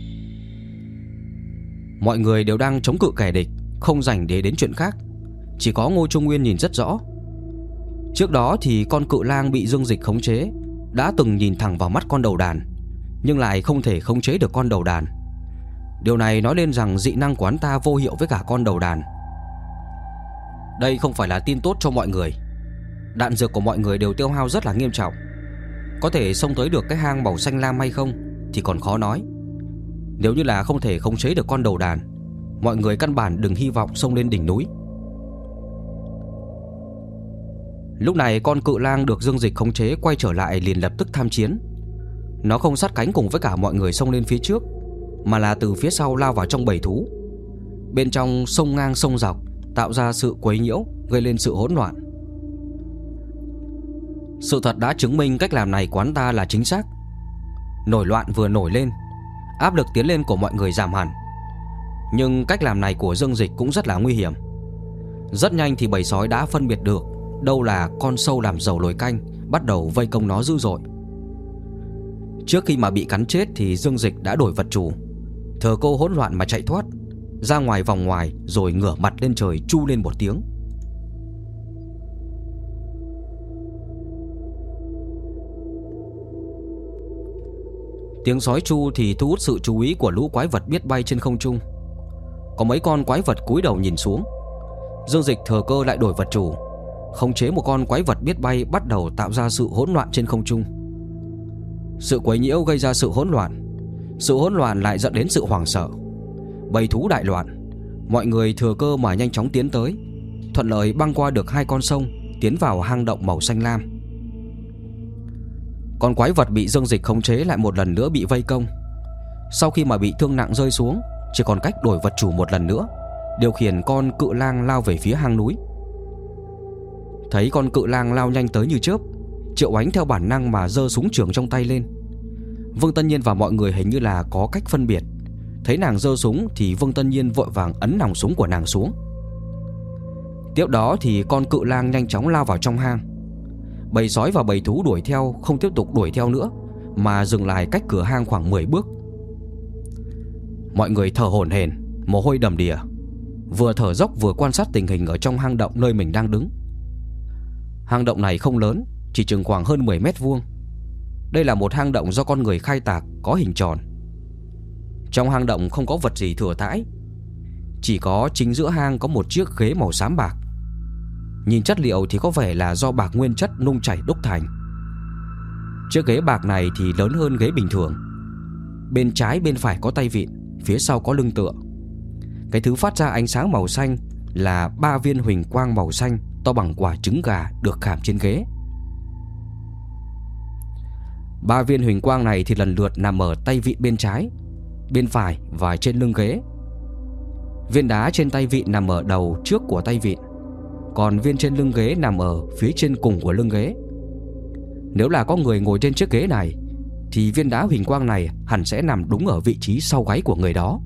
Mọi người đều đang chống cự kẻ địch, không rảnh để đến chuyện khác. Chỉ có Ngô Trung Nguyên nhìn rất rõ. Trước đó thì con cự lang bị Dương Dịch khống chế đã từng nhìn thẳng vào mắt con đầu đàn, nhưng lại không thể khống chế được con đầu đàn. Điều này nói lên rằng dị năng của hắn ta vô hiệu với cả con đầu đàn. Đây không phải là tin tốt cho mọi người. Đạn dược của mọi người đều tiêu hao rất là nghiêm trọng. Có thể xông tới được cái hang màu xanh lam hay không thì còn khó nói. Nếu như là không thể khống chế được con đầu đàn, mọi người căn bản đừng hy vọng xông lên đỉnh núi. Lúc này con cự lang được Dương Dịch khống chế quay trở lại liền lập tức tham chiến. Nó không sát cánh cùng với cả mọi người xông lên phía trước, mà là từ phía sau lao vào trong bầy thú. Bên trong xông ngang xông dọc, tạo ra sự quấy nhiễu, gây lên sự hỗn loạn. Sự thật đã chứng minh cách làm này của hắn ta là chính xác. Nổi loạn vừa nổi lên, áp lực tiến lên của mọi người giảm hẳn. Nhưng cách làm này của Dương Dịch cũng rất là nguy hiểm. Rất nhanh thì bầy sói đã phân biệt được đâu là con sâu làm dầu nồi canh bắt đầu vây công nó dữ dội. Trước khi mà bị cắn chết thì Dương Dịch đã đổi vật chủ, thừa cơ hỗn loạn mà chạy thoát ra ngoài vòng ngoài, rồi ngửa mặt lên trời chu lên một tiếng. Tiếng sói chu thì thu hút sự chú ý của lũ quái vật biết bay trên không trung. Có mấy con quái vật cúi đầu nhìn xuống. Dương Dịch thừa cơ lại đổi vật chủ, khống chế một con quái vật biết bay, bắt đầu tạo ra sự hỗn loạn trên không trung. Sự quấy nhiễu gây ra sự hỗn loạn, sự hỗn loạn lại dẫn đến sự hoảng sợ. Bầy thú đại loạn, mọi người thừa cơ mà nhanh chóng tiến tới, thuận lợi băng qua được 2 con sông, tiến vào hang động màu xanh lam. Con quái vật bị Dương Dịch khống chế lại một lần nữa bị vây công. Sau khi mà bị thương nặng rơi xuống, chỉ còn cách đổi vật chủ một lần nữa, điều khiển con cự lang lao về phía hang núi. Thấy con cự lang lao nhanh tới như chớp, Triệu Ánh theo bản năng mà giơ súng trường trong tay lên. Vương Tân Nhiên và mọi người hình như là có cách phân biệt. Thấy nàng giơ súng thì Vương Tân Nhiên vội vàng ấn nòng súng của nàng xuống. Tiếp đó thì con cự lang nhanh chóng lao vào trong hang. Bầy sói và bầy thú đuổi theo không tiếp tục đuổi theo nữa, mà dừng lại cách cửa hang khoảng 10 bước. Mọi người thở hổn hển, mồ hôi đầm đìa, vừa thở dốc vừa quan sát tình hình ở trong hang động nơi mình đang đứng. Hang động này không lớn, chỉ chừng khoảng hơn 10 mét vuông. Đây là một hang động do con người khai tạc, có hình tròn. Trong hang động không có vật gì thừa thãi, chỉ có chính giữa hang có một chiếc ghế màu xám bạc. Nhìn chất liệu thì có vẻ là do bạc nguyên chất nung chảy đúc thành. Chiếc ghế bạc này thì lớn hơn ghế bình thường. Bên trái bên phải có tay vịn, phía sau có lưng tựa. Cái thứ phát ra ánh sáng màu xanh là 3 viên huỳnh quang màu xanh to bằng quả trứng gà được khảm trên ghế. 3 viên huỳnh quang này thì lần lượt nằm ở tay vịn bên trái, bên phải và trên lưng ghế. Viên đá trên tay vịn nằm ở đầu trước của tay vịn, còn viên trên lưng ghế nằm ở phía trên cùng của lưng ghế. Nếu là có người ngồi trên chiếc ghế này thì viên đá huỳnh quang này hẳn sẽ nằm đúng ở vị trí sau gáy của người đó.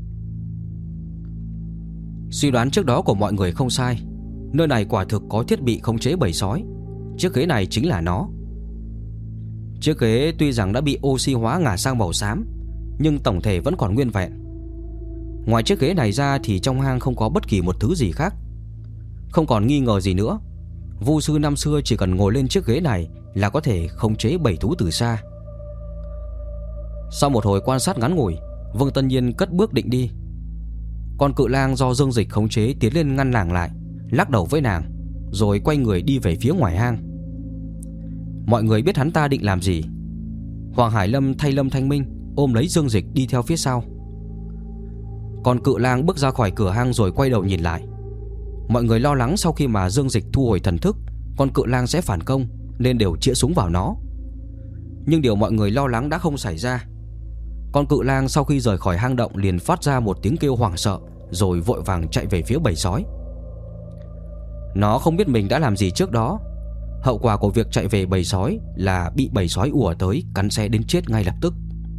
Suy đoán trước đó của mọi người không sai. Nơi này quả thực có thiết bị khống chế bầy sói. Chiếc ghế này chính là nó. Chiếc ghế tuy rằng đã bị oxy hóa ngả sang màu xám, nhưng tổng thể vẫn còn nguyên vẹn. Ngoài chiếc ghế này ra thì trong hang không có bất kỳ một thứ gì khác. Không còn nghi ngờ gì nữa, vu sư năm xưa chỉ cần ngồi lên chiếc ghế này là có thể khống chế bầy thú từ xa. Sau một hồi quan sát ngắn ngủi, Vương Tân Nhiên cất bước định đi. Con cự lang do Dương Dịch khống chế tiến lên ngăn nàng lại, lắc đầu với nàng, rồi quay người đi về phía ngoài hang. Mọi người biết hắn ta định làm gì. Hoàng Hải Lâm thay Lâm Thanh Minh ôm lấy Dương Dịch đi theo phía sau. Con cự lang bước ra khỏi cửa hang rồi quay đầu nhìn lại. Mọi người lo lắng sau khi mà Dương Dịch thu hồi thần thức, con cự lang sẽ phản công, nên đều chĩa súng vào nó. Nhưng điều mọi người lo lắng đã không xảy ra. Con cự lang sau khi rời khỏi hang động liền phát ra một tiếng kêu hoảng sợ, rồi vội vàng chạy về phía bầy sói. Nó không biết mình đã làm gì trước đó. Hậu quả của việc chạy về bầy sói là bị bầy sói ùa tới cắn xé đến chết ngay lập tức.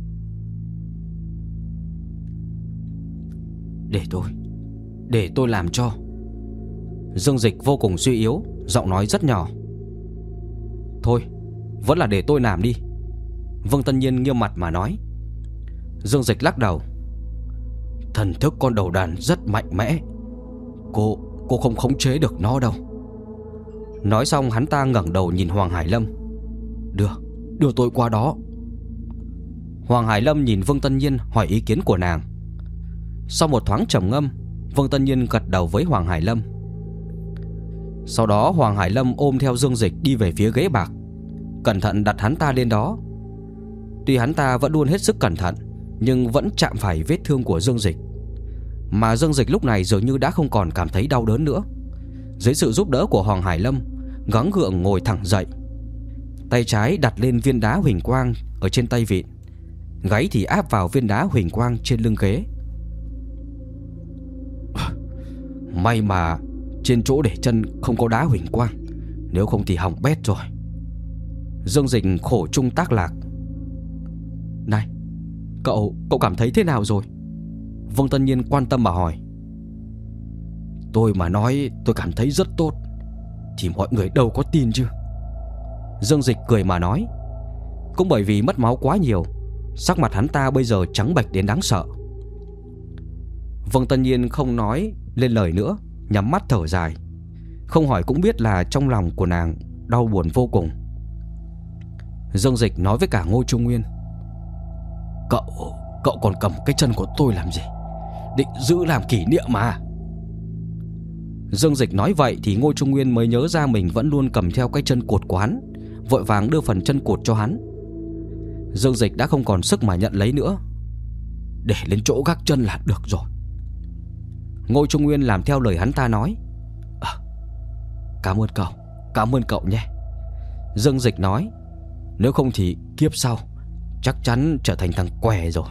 Để tôi làm cho. Dương Dịch vô cùng suy yếu, giọng nói rất nhỏ. Thôi, vẫn là để tôi làm đi. Vương Tân Nhiên nghiêm mặt mà nói. Dương Dịch lắc đầu. Thần thức con đầu đàn rất mạnh mẽ, Cô không khống chế được nó đâu. Nói xong hắn ta ngẩng đầu nhìn Hoàng Hải Lâm. Đưa tôi qua đó. Hoàng Hải Lâm nhìn Vương Tân Nhiên hỏi ý kiến của nàng. Sau một thoáng trầm ngâm, Vương Tân Nhiên gật đầu với Hoàng Hải Lâm. Sau đó Hoàng Hải Lâm ôm theo Dương Dịch đi về phía ghế bạc, cẩn thận đặt hắn ta lên đó. Tuy hắn ta vẫn luôn hết sức cẩn thận, nhưng vẫn chạm phải vết thương của Dương Dịch. Mà Dương Dịch lúc này dường như đã không còn cảm thấy đau đớn nữa. Dưới sự giúp đỡ của Hoàng Hải Lâm, gắng gượng ngồi thẳng dậy. Tay trái đặt lên viên đá huỳnh quang ở trên tay vịn, gáy thì áp vào viên đá huỳnh quang trên lưng ghế. May mà trên chỗ để chân không có đá huỳnh quang, nếu không thì hỏng bét rồi. Dương Dịch khổ chung tác lạc. Này, cậu cảm thấy thế nào rồi? Vương Tân Nhiên quan tâm mà hỏi. Tôi mà nói tôi cảm thấy rất tốt thì mọi người đâu có tin chứ. Dương Dịch cười mà nói. Cũng bởi vì mất máu quá nhiều, sắc mặt hắn ta bây giờ trắng bệch đến đáng sợ. Vương Tân Nhiên không nói lên lời nữa, nhắm mắt thở dài. Không hỏi cũng biết là trong lòng của nàng đau buồn vô cùng. Dương Dịch nói với cả Ngô Trung Nguyên: Cậu còn cầm cái chân của tôi làm gì? Định giữ làm kỷ niệm mà. Dương Dịch nói vậy thì Ngô Trung Nguyên mới nhớ ra mình vẫn luôn cầm theo cái chân cột của hắn, vội vàng đưa phần chân cột cho hắn. Dương Dịch đã không còn sức mà nhận lấy nữa. Để lên chỗ gác chân là được rồi. Ngô Trung Nguyên làm theo lời hắn ta nói. Cảm ơn cậu nhé. Dương Dịch nói. Nếu không thì kiếp sau chắc chắn trở thành thằng què rồi.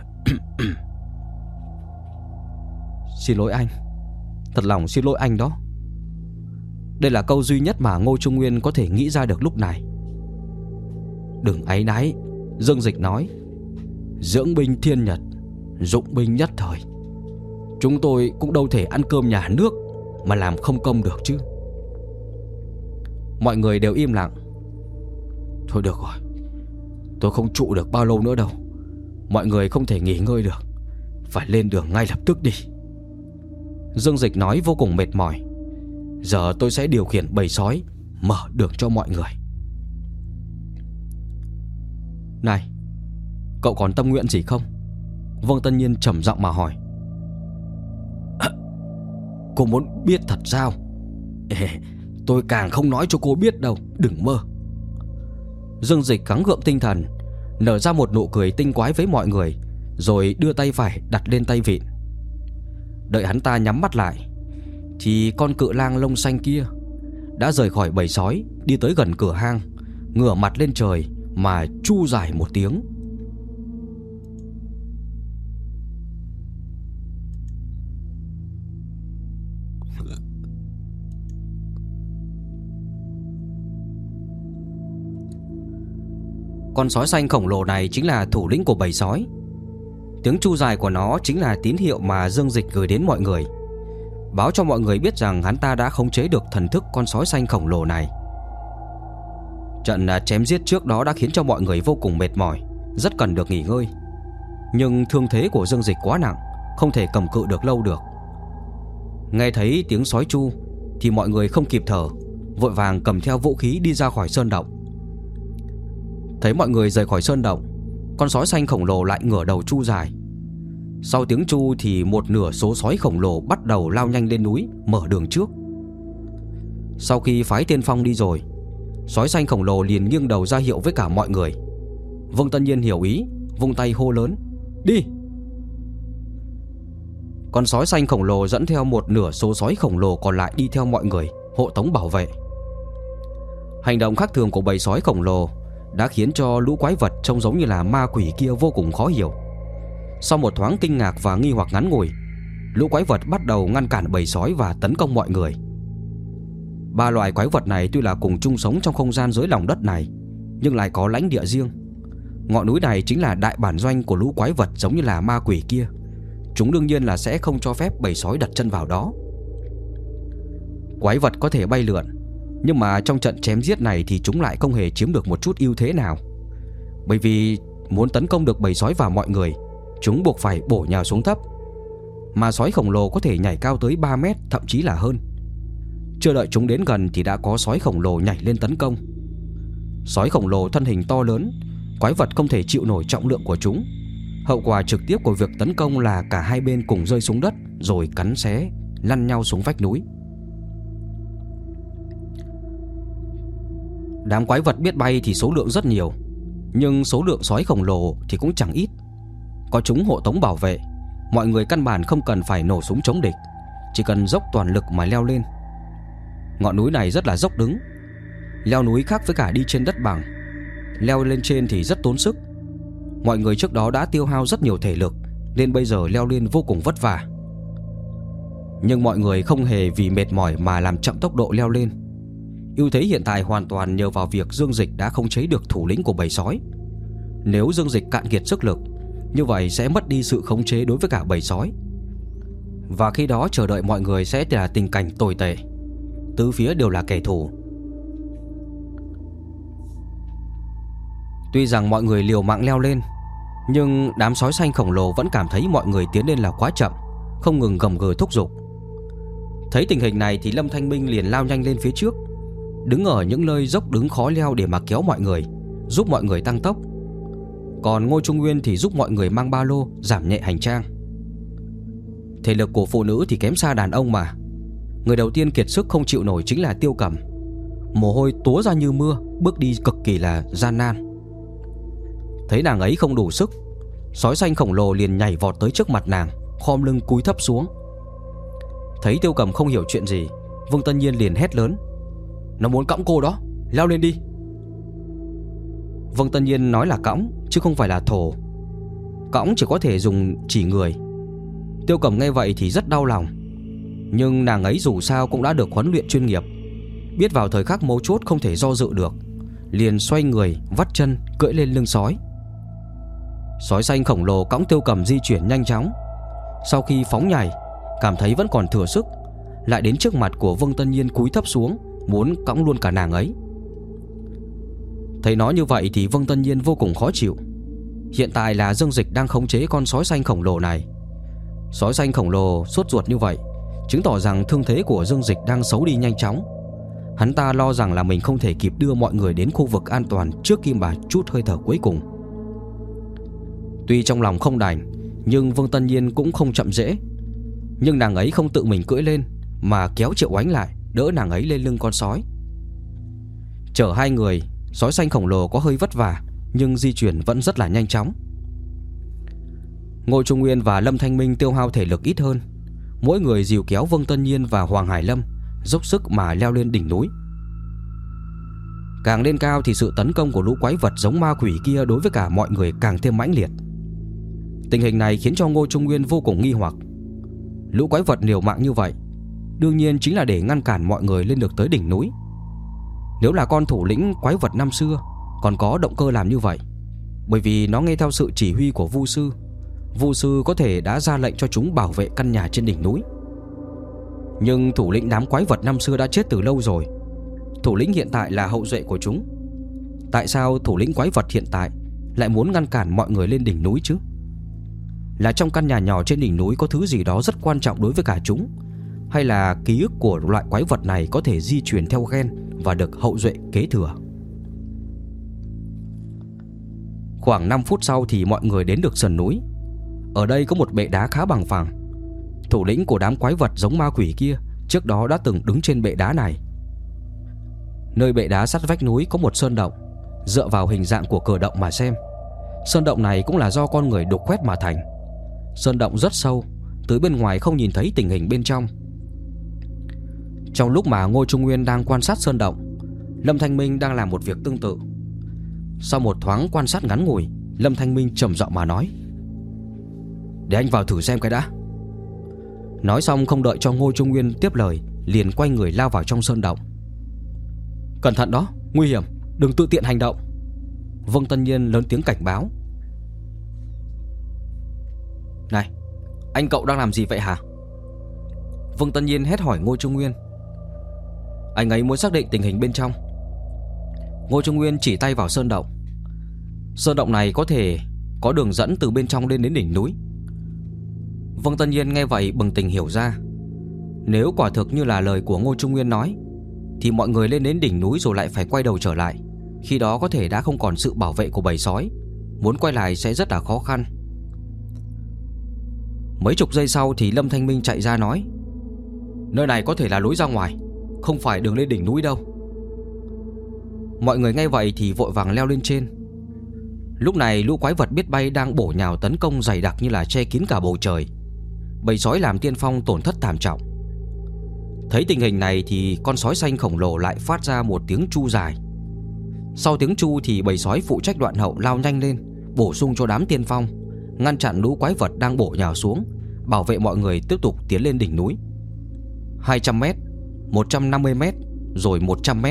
Xin lỗi anh, thật lòng xin lỗi anh đó. Đây là câu duy nhất mà Ngô Trung Nguyên có thể nghĩ ra được lúc này. Đừng áy náy, Dương Dịch nói. Dưỡng binh thiên nhật, dụng binh nhất thời. Chúng tôi cũng đâu thể ăn cơm nhà nước mà làm không công được chứ. Mọi người đều im lặng. Thôi được rồi, tôi không trụ được bao lâu nữa đâu. Mọi người không thể nghỉ ngơi được, phải lên đường ngay lập tức đi. Dương Dịch nói vô cùng mệt mỏi. Giờ tôi sẽ điều khiển bầy sói mở đường cho mọi người. Này, cậu còn tâm nguyện gì không? Vương Tân Nhiên trầm giọng mà hỏi. Cô muốn biết thật sao? Tôi càng không nói cho cô biết đâu, đừng mơ. Dương Dịch gắng gượng tinh thần, nở ra một nụ cười tinh quái với mọi người, rồi đưa tay phải đặt lên tay vịn. Đợi hắn ta nhắm mắt lại thì con cự lang lông xanh kia đã rời khỏi bầy sói, đi tới gần cửa hang, ngửa mặt lên trời mà chu dài một tiếng. Con sói xanh khổng lồ này chính là thủ lĩnh của bầy sói. Tiếng chu dài của nó chính là tín hiệu mà Dương Dịch gửi đến mọi người, báo cho mọi người biết rằng hắn ta đã khống chế được thần thức con sói xanh khổng lồ này. Trận chém giết trước đó đã khiến cho mọi người vô cùng mệt mỏi, rất cần được nghỉ ngơi. Nhưng thương thế của Dương Dịch quá nặng, không thể cầm cự được lâu được. Nghe thấy tiếng sói chu thì mọi người không kịp thở, vội vàng cầm theo vũ khí đi ra khỏi sơn động. Thấy mọi người rời khỏi sơn động, con sói xanh khổng lồ lại ngửa đầu chu dài. Sau tiếng chu thì một nửa số sói khổng lồ bắt đầu lao nhanh lên núi, mở đường trước. Sau khi phái tiên phong đi rồi, sói xanh khổng lồ liền nghiêng đầu ra hiệu với cả mọi người. Vương Tân Nhiên hiểu ý, vung tay hô lớn: Đi! Con sói xanh khổng lồ dẫn theo một nửa số sói khổng lồ còn lại đi theo mọi người, hộ tống bảo vệ. Hành động khác thường của bầy sói khổng lồ đã khiến cho lũ quái vật trông giống như là ma quỷ kia vô cùng khó hiểu. Sau một thoáng kinh ngạc và nghi hoặc ngắn ngủi, lũ quái vật bắt đầu ngăn cản bầy sói và tấn công mọi người. Ba loài quái vật này tuy là cùng chung sống trong không gian dưới lòng đất này, nhưng lại có lãnh địa riêng. Ngọn núi này chính là đại bản doanh của lũ quái vật giống như là ma quỷ kia. Chúng đương nhiên là sẽ không cho phép bầy sói đặt chân vào đó. Quái vật có thể bay lượn, nhưng mà trong trận chém giết này thì chúng lại không hề chiếm được một chút ưu thế nào. Bởi vì muốn tấn công được bầy sói và mọi người, chúng buộc phải bổ nhào xuống thấp. Mà sói khổng lồ có thể nhảy cao tới 3 mét, thậm chí là hơn. Chưa đợi chúng đến gần thì đã có sói khổng lồ nhảy lên tấn công. Sói khổng lồ thân hình to lớn, quái vật không thể chịu nổi trọng lượng của chúng. Hậu quả trực tiếp của việc tấn công là cả hai bên cùng rơi xuống đất, rồi cắn xé, lăn nhau xuống vách núi. Đám quái vật biết bay thì số lượng rất nhiều, nhưng số lượng sói khổng lồ thì cũng chẳng ít. Có chúng hộ tống bảo vệ, mọi người căn bản không cần phải nổ súng chống địch, chỉ cần dốc toàn lực mà leo lên. Ngọn núi này rất là dốc đứng. Leo núi khác với cả đi trên đất bằng. Leo lên trên thì rất tốn sức. Mọi người trước đó đã tiêu hao rất nhiều thể lực, nên bây giờ leo lên vô cùng vất vả. Nhưng mọi người không hề vì mệt mỏi mà làm chậm tốc độ leo lên. Ưu thế hiện tại hoàn toàn nhờ vào việc Dương Dịch đã khống chế được thủ lĩnh của bầy sói. Nếu Dương Dịch cạn kiệt sức lực, như vậy sẽ mất đi sự khống chế đối với cả bầy sói. Và khi đó chờ đợi mọi người sẽ là tình cảnh tồi tệ. Tứ phía đều là kẻ thù. Tuy rằng mọi người liều mạng leo lên, nhưng đám sói xanh khổng lồ vẫn cảm thấy mọi người tiến lên là quá chậm, không ngừng gầm gừ thúc giục. Thấy tình hình này thì Lâm Thanh Minh liền lao nhanh lên phía trước, đứng ở những nơi dốc đứng khó leo để mà kéo mọi người, giúp mọi người tăng tốc. Còn Ngô Trung Nguyên thì giúp mọi người mang ba lô, giảm nhẹ hành trang. Thể lực của phụ nữ thì kém xa đàn ông mà. Người đầu tiên kiệt sức không chịu nổi chính là Tiêu Cẩm. Mồ hôi túa ra như mưa, bước đi cực kỳ là gian nan. Thấy nàng ấy không đủ sức, sói xanh khổng lồ liền nhảy vọt tới trước mặt nàng, khom lưng cúi thấp xuống. Thấy Tiêu Cẩm không hiểu chuyện gì, Vương Tân Nhiên liền hét lớn: "Nó muốn cõng cô đó, leo lên đi." Vương Tân Nhiên nói là cõng chứ không phải là thổ. Cõng chỉ có thể dùng chỉ người. Tiêu Cẩm nghe vậy thì rất đau lòng, nhưng nàng ấy dù sao cũng đã được huấn luyện chuyên nghiệp, biết vào thời khắc mấu chốt không thể do dự được, liền xoay người vắt chân cưỡi lên lưng sói. Sói xanh khổng lồ cõng Tiêu Cẩm di chuyển nhanh chóng. Sau khi phóng nhảy, cảm thấy vẫn còn thừa sức, lại đến trước mặt của Vương Tân Nhiên cúi thấp xuống, muốn cõng luôn cả nàng ấy. Thấy nó như vậy thì Vương Tân Nhiên vô cùng khó chịu. Hiện tại là Dương Dịch đang khống chế con sói xanh khổng lồ này. Sói xanh khổng lồ sốt ruột như vậy, chứng tỏ rằng thương thế của Dương Dịch đang xấu đi nhanh chóng. Hắn ta lo rằng là mình không thể kịp đưa mọi người đến khu vực an toàn trước khi bà trút hơi thở cuối cùng. Tuy trong lòng không đành, nhưng Vương Tân Nhiên cũng không chậm trễ. Nhưng nàng ấy không tự mình cưỡi lên, mà kéo Triệu Oánh lại, đỡ nàng ấy lên lưng con sói. Chở hai người, sói xanh khổng lồ có hơi vất vả, nhưng di chuyển vẫn rất là nhanh chóng. Ngô Trung Nguyên và Lâm Thanh Minh tiêu hao thể lực ít hơn, mỗi người dìu kéo Vương Tân Nhiên và Hoàng Hải Lâm dốc sức mà leo lên đỉnh núi. Càng lên cao thì sự tấn công của lũ quái vật giống ma quỷ kia đối với cả mọi người càng thêm mãnh liệt. Tình hình này khiến cho Ngô Trung Nguyên vô cùng nghi hoặc. Lũ quái vật liều mạng như vậy đương nhiên chính là để ngăn cản mọi người lên được tới đỉnh núi. Nếu là con thủ lĩnh quái vật năm xưa còn có động cơ làm như vậy, bởi vì nó nghe theo sự chỉ huy của Vu sư. Vu sư có thể đã ra lệnh cho chúng bảo vệ căn nhà trên đỉnh núi. Nhưng thủ lĩnh đám quái vật năm xưa đã chết từ lâu rồi. Thủ lĩnh hiện tại là hậu duệ của chúng. Tại sao thủ lĩnh quái vật hiện tại lại muốn ngăn cản mọi người lên đỉnh núi chứ? Là trong căn nhà nhỏ trên đỉnh núi có thứ gì đó rất quan trọng đối với cả chúng, hay là ký ức của loại quái vật này có thể di chuyển theo gen và được hậu duệ kế thừa? Khoảng 5 phút sau thì mọi người đến được sườn núi. Ở đây có một bệ đá khá bằng phẳng. Thủ lĩnh của đám quái vật giống ma quỷ kia trước đó đã từng đứng trên bệ đá này. Nơi bệ đá sát vách núi có một sơn động. Dựa vào hình dạng của cửa động mà xem, sơn động này cũng là do con người đục khoét mà thành. Sơn động rất sâu, tới bên ngoài không nhìn thấy tình hình bên trong. Trong lúc mà Ngô Trung Nguyên đang quan sát sơn động, Lâm Thanh Minh đang làm một việc tương tự. Sau một thoáng quan sát ngắn ngủi, Lâm Thanh Minh trầm giọng mà nói: "Để anh vào thử xem cái đã." Nói xong không đợi cho Ngô Trung Nguyên tiếp lời, liền quay người lao vào trong sơn động. "Cẩn thận đó, nguy hiểm, đừng tự tiện hành động." Vương Tân Nhiên lớn tiếng cảnh báo. "Này, anh cậu đang làm gì vậy hả?" Vương Tân Nhiên hét hỏi Ngô Trung Nguyên. Anh ấy muốn xác định tình hình bên trong. Ngô Trung Nguyên chỉ tay vào sơn động. Sơn động này có thể có đường dẫn từ bên trong lên đến đỉnh núi. Vương Tân Nhiên nghe vậy bừng tỉnh hiểu ra. Nếu quả thực như là lời của Ngô Trung Nguyên nói, thì mọi người lên đến đỉnh núi rồi lại phải quay đầu trở lại. Khi đó có thể đã không còn sự bảo vệ của bầy sói, muốn quay lại sẽ rất là khó khăn. Mấy chục giây sau thì Lâm Thanh Minh chạy ra nói: "Nơi này có thể là lối ra ngoài, không phải đường lên đỉnh núi đâu." Mọi người nghe vậy thì vội vàng leo lên trên. Lúc này lũ quái vật biết bay đang bổ nhào tấn công dày đặc như là che kín cả bầu trời. Bầy sói làm tiên phong tổn thất thảm trọng. Thấy tình hình này thì con sói xanh khổng lồ lại phát ra một tiếng tru dài. Sau tiếng tru thì bầy sói phụ trách đoạn hậu lao nhanh lên, bổ sung cho đám tiên phong, ngăn chặn lũ quái vật đang bổ nhào xuống, bảo vệ mọi người tiếp tục tiến lên đỉnh núi. 200m, 150m, rồi 100m.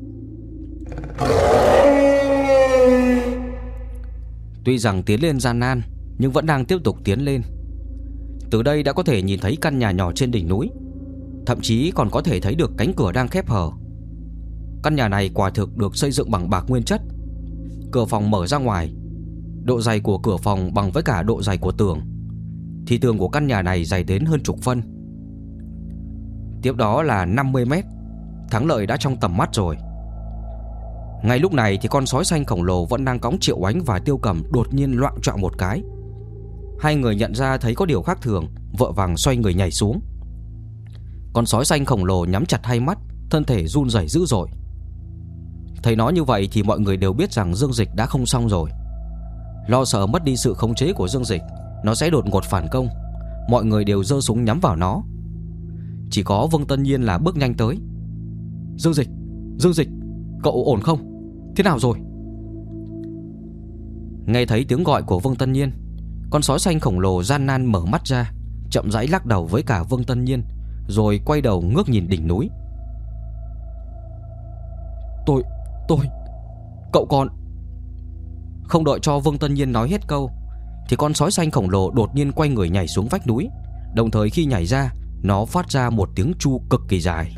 Tuy rằng tiến lên gian nan, nhưng vẫn đang tiếp tục tiến lên. Từ đây đã có thể nhìn thấy căn nhà nhỏ trên đỉnh núi, thậm chí còn có thể thấy được cánh cửa đang khép hờ. Căn nhà này quả thực được xây dựng bằng bạc nguyên chất. cửa phòng mở ra ngoài. Độ dày của cửa phòng bằng với cả độ dày của tường, thì tường của căn nhà này dày đến hơn chục phân. Tiếp đó là 50 mét. Thắng lợi đã trong tầm mắt rồi. Ngay lúc này thì con sói xanh khổng lồ vẫn đang cõng Triệu Oánh và Tiêu Cầm đột nhiên loạng choạng một cái. Hai người nhận ra thấy có điều khác thường, vội vàng xoay người nhảy xuống. Con sói xanh khổng lồ nhắm chặt hai mắt, thân thể run rẩy dữ dội. Thấy nó như vậy thì mọi người đều biết rằng Dương Dịch đã không xong rồi. Lo sợ mất đi sự khống chế của Dương Dịch, nó sẽ đột ngột phản công. Mọi người đều giơ súng nhắm vào nó. Chỉ có Vương Tân Nhiên là bước nhanh tới. Dương Dịch, cậu ổn không? Thế nào rồi? Nghe thấy tiếng gọi của Vương Tân Nhiên, con sói xanh khổng lồ gian nan mở mắt ra, chậm rãi lắc đầu với cả Vương Tân Nhiên, rồi quay đầu ngước nhìn đỉnh núi. Tôi cậu còn... Không đợi cho Vương Tân Nhiên nói hết câu thì con sói xanh khổng lồ đột nhiên quay người nhảy xuống vách núi. Đồng thời khi nhảy ra, nó phát ra một tiếng tru cực kỳ dài.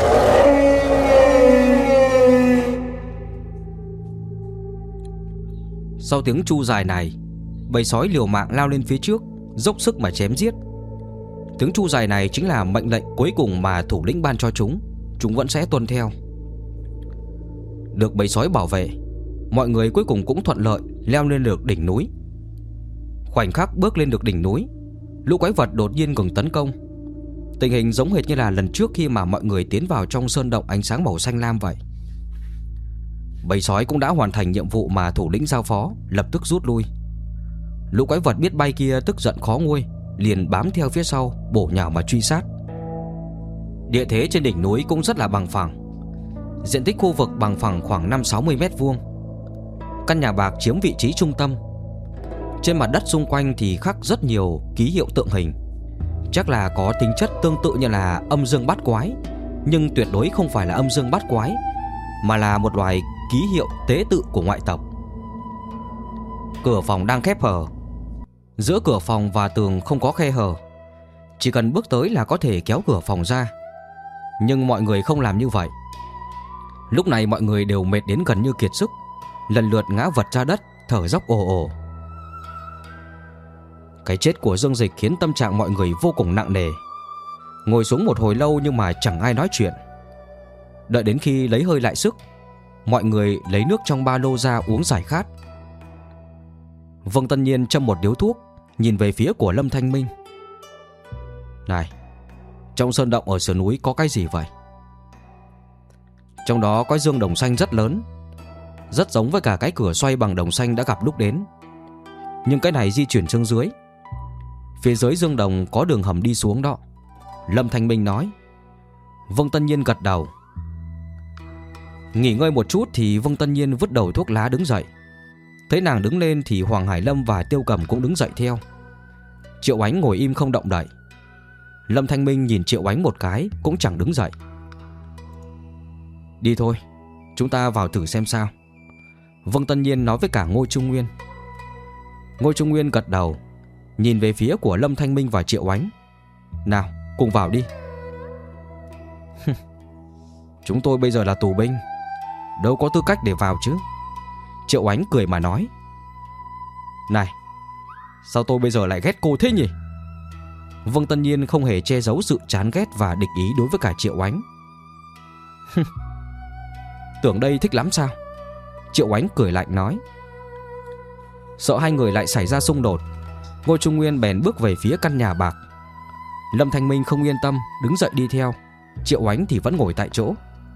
Sau tiếng tru dài này, bầy sói liều mạng lao lên phía trước, dốc sức mà chém giết. Tiếng tru dài này chính là mệnh lệnh cuối cùng mà thủ lĩnh ban cho chúng. Chúng vẫn sẽ tuân theo. Được bầy sói bảo vệ, mọi người cuối cùng cũng thuận lợi leo lên được đỉnh núi. Khoảnh khắc bước lên được đỉnh núi, lũ quái vật đột nhiên ngừng tấn công. Tình hình giống hệt như là lần trước khi mà mọi người tiến vào trong sơn động ánh sáng màu xanh lam vậy. Bầy sói cũng đã hoàn thành nhiệm vụ mà thủ lĩnh giao phó, lập tức rút lui. Lũ quái vật biết bay kia tức giận khó nguôi, liền bám theo phía sau, bổ nhào mà truy sát. Địa thế trên đỉnh núi cũng rất là bằng phẳng. Diện tích khu vực bằng phẳng khoảng 5-60 mét vuông. Căn nhà bạc chiếm vị trí trung tâm. Trên mặt đất xung quanh thì khắc rất nhiều ký hiệu tượng hình. Chắc là có tính chất tương tự như là âm dương bát quái, nhưng tuyệt đối không phải là âm dương bát quái, mà là một loài ký hiệu tế tự của ngoại tộc. Cửa phòng đang khép hờ. Giữa cửa phòng và tường không có khe hở, chỉ cần bước tới là có thể kéo cửa phòng ra. Nhưng mọi người không làm như vậy. Lúc này mọi người đều mệt đến gần như kiệt sức, lần lượt ngã vật ra đất, thở dốc ồ ồ. Cái chết của Dương Dịch khiến tâm trạng mọi người vô cùng nặng nề. Ngồi xuống một hồi lâu nhưng mà chẳng ai nói chuyện. Đợi đến khi lấy hơi lại sức, mọi người lấy nước trong ba lô ra uống giải khát. Vương Tân Nhiên châm một điếu thuốc, nhìn về phía của Lâm Thanh Minh. Này, trong sơn động ở sườn núi có cái gì vậy? Trong đó có dương đồng xanh rất lớn, rất giống với cả cái cửa xoay bằng đồng xanh đã gặp lúc đến. Nhưng cái này di chuyển xuống dưới. Phía dưới dương đồng có đường hầm đi xuống đó, Lâm Thanh Minh nói. Vương Tân Nhiên gật đầu. Nghỉ ngơi một chút thì Vương Tân Nhiên vứt đầu thuốc lá đứng dậy. Thấy nàng đứng lên thì Hoàng Hải Lâm và Tiêu Cầm cũng đứng dậy theo. Triệu Ánh ngồi im không động đậy. Lâm Thanh Minh nhìn Triệu Ánh một cái, cũng chẳng đứng dậy. Đi thôi, chúng ta vào thử xem sao, Vương Tân Nhiên nói với cả Ngô Trung Nguyên. Ngô Trung Nguyên gật đầu, nhìn về phía của Lâm Thanh Minh và Triệu Ánh. Nào, cùng vào đi. Chúng tôi bây giờ là tù binh, đâu có tư cách để vào chứ, Triệu Ánh cười mà nói. Này, sao tôi bây giờ lại ghét cô thế nhỉ? Vương Tân Nhiên không hề che giấu sự chán ghét và địch ý đối với cả Triệu Ánh. Tưởng đây thích lắm sao? Triệu Ánh cười lạnh nói. Sợ hai người lại xảy ra xung đột, Ngô Trung Nguyên bèn bước về phía căn nhà bạc. Lâm Thanh Minh không yên tâm, đứng dậy đi theo. Triệu Ánh thì vẫn ngồi tại chỗ.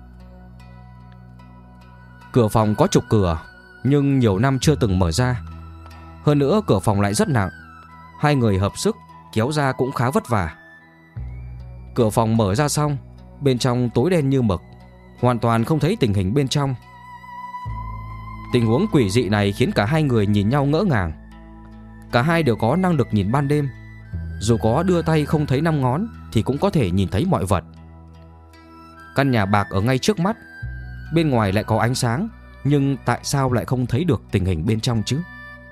Cửa phòng có trục cửa, nhưng nhiều năm chưa từng mở ra. Hơn nữa cửa phòng lại rất nặng, hai người hợp sức kéo ra cũng khá vất vả. Cửa phòng mở ra xong, bên trong tối đen như mực, hoàn toàn không thấy tình hình bên trong. Tình huống quỷ dị này khiến cả hai người nhìn nhau ngỡ ngàng. Cả hai đều có năng lực nhìn ban đêm, dù có đưa tay không thấy 5 ngón thì cũng có thể nhìn thấy mọi vật. Căn nhà bạc ở ngay trước mắt, bên ngoài lại có ánh sáng, nhưng tại sao lại không thấy được tình hình bên trong chứ?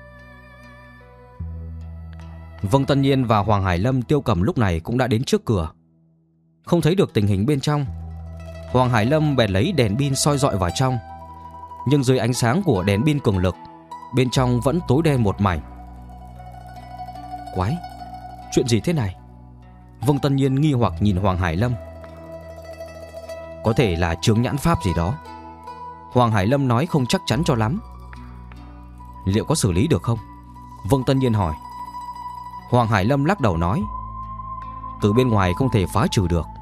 Vương Tân Nhiên và Hoàng Hải Lâm, Tiêu Cầm lúc này cũng đã đến trước cửa. Không thấy được tình hình bên trong, Hoàng Hải Lâm bèn lấy đèn pin soi dọi vào trong. nhưng dưới ánh sáng của đèn pin cường lực, bên trong vẫn tối đen một mảnh. Quái, chuyện gì thế này? Vương Tân Nhiên nghi hoặc nhìn Hoàng Hải Lâm. Có thể là chướng nhãn pháp gì đó, Hoàng Hải Lâm nói không chắc chắn cho lắm. Liệu có xử lý được không? Vương Tân Nhiên hỏi. Hoàng Hải Lâm lắc đầu nói, từ bên ngoài không thể phá trừ được.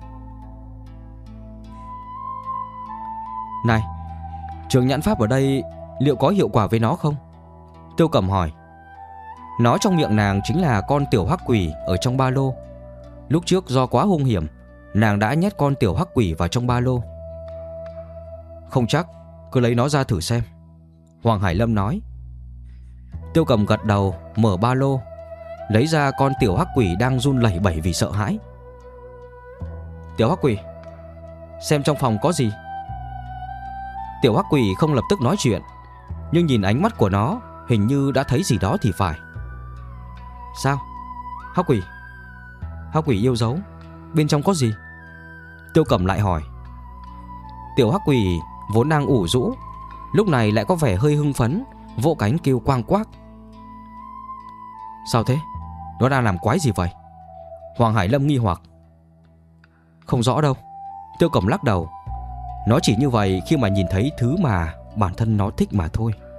Này, chướng nhãn pháp ở đây liệu có hiệu quả với nó không? Tiêu Cẩm hỏi. Nó trong miệng nàng chính là con tiểu hắc quỷ ở trong ba lô. Lúc trước do quá hung hiểm, nàng đã nhét con tiểu hắc quỷ vào trong ba lô. Không chắc, cứ lấy nó ra thử xem, Hoàng Hải Lâm nói. Tiêu Cẩm gật đầu, mở ba lô, lấy ra con tiểu hắc quỷ đang run lẩy bẩy vì sợ hãi. Tiểu hắc quỷ, xem trong phòng có gì. Tiểu hắc quỷ không lập tức nói chuyện, nhưng nhìn ánh mắt của nó hình như đã thấy gì đó thì phải. Sao? Hắc quỷ? Hắc quỷ yêu dấu, bên trong có gì? Tiêu Cẩm lại hỏi. Tiểu hắc quỷ vốn đang ủ rũ, lúc này lại có vẻ hơi hưng phấn, vỗ cánh kêu quang quác. Sao thế? Nó đang làm quái gì vậy? Hoàng Hải Lâm nghi hoặc. Không rõ đâu, Tiêu Cẩm lắc đầu. Nó chỉ như vậy khi mà nhìn thấy thứ mà bản thân nó thích mà thôi.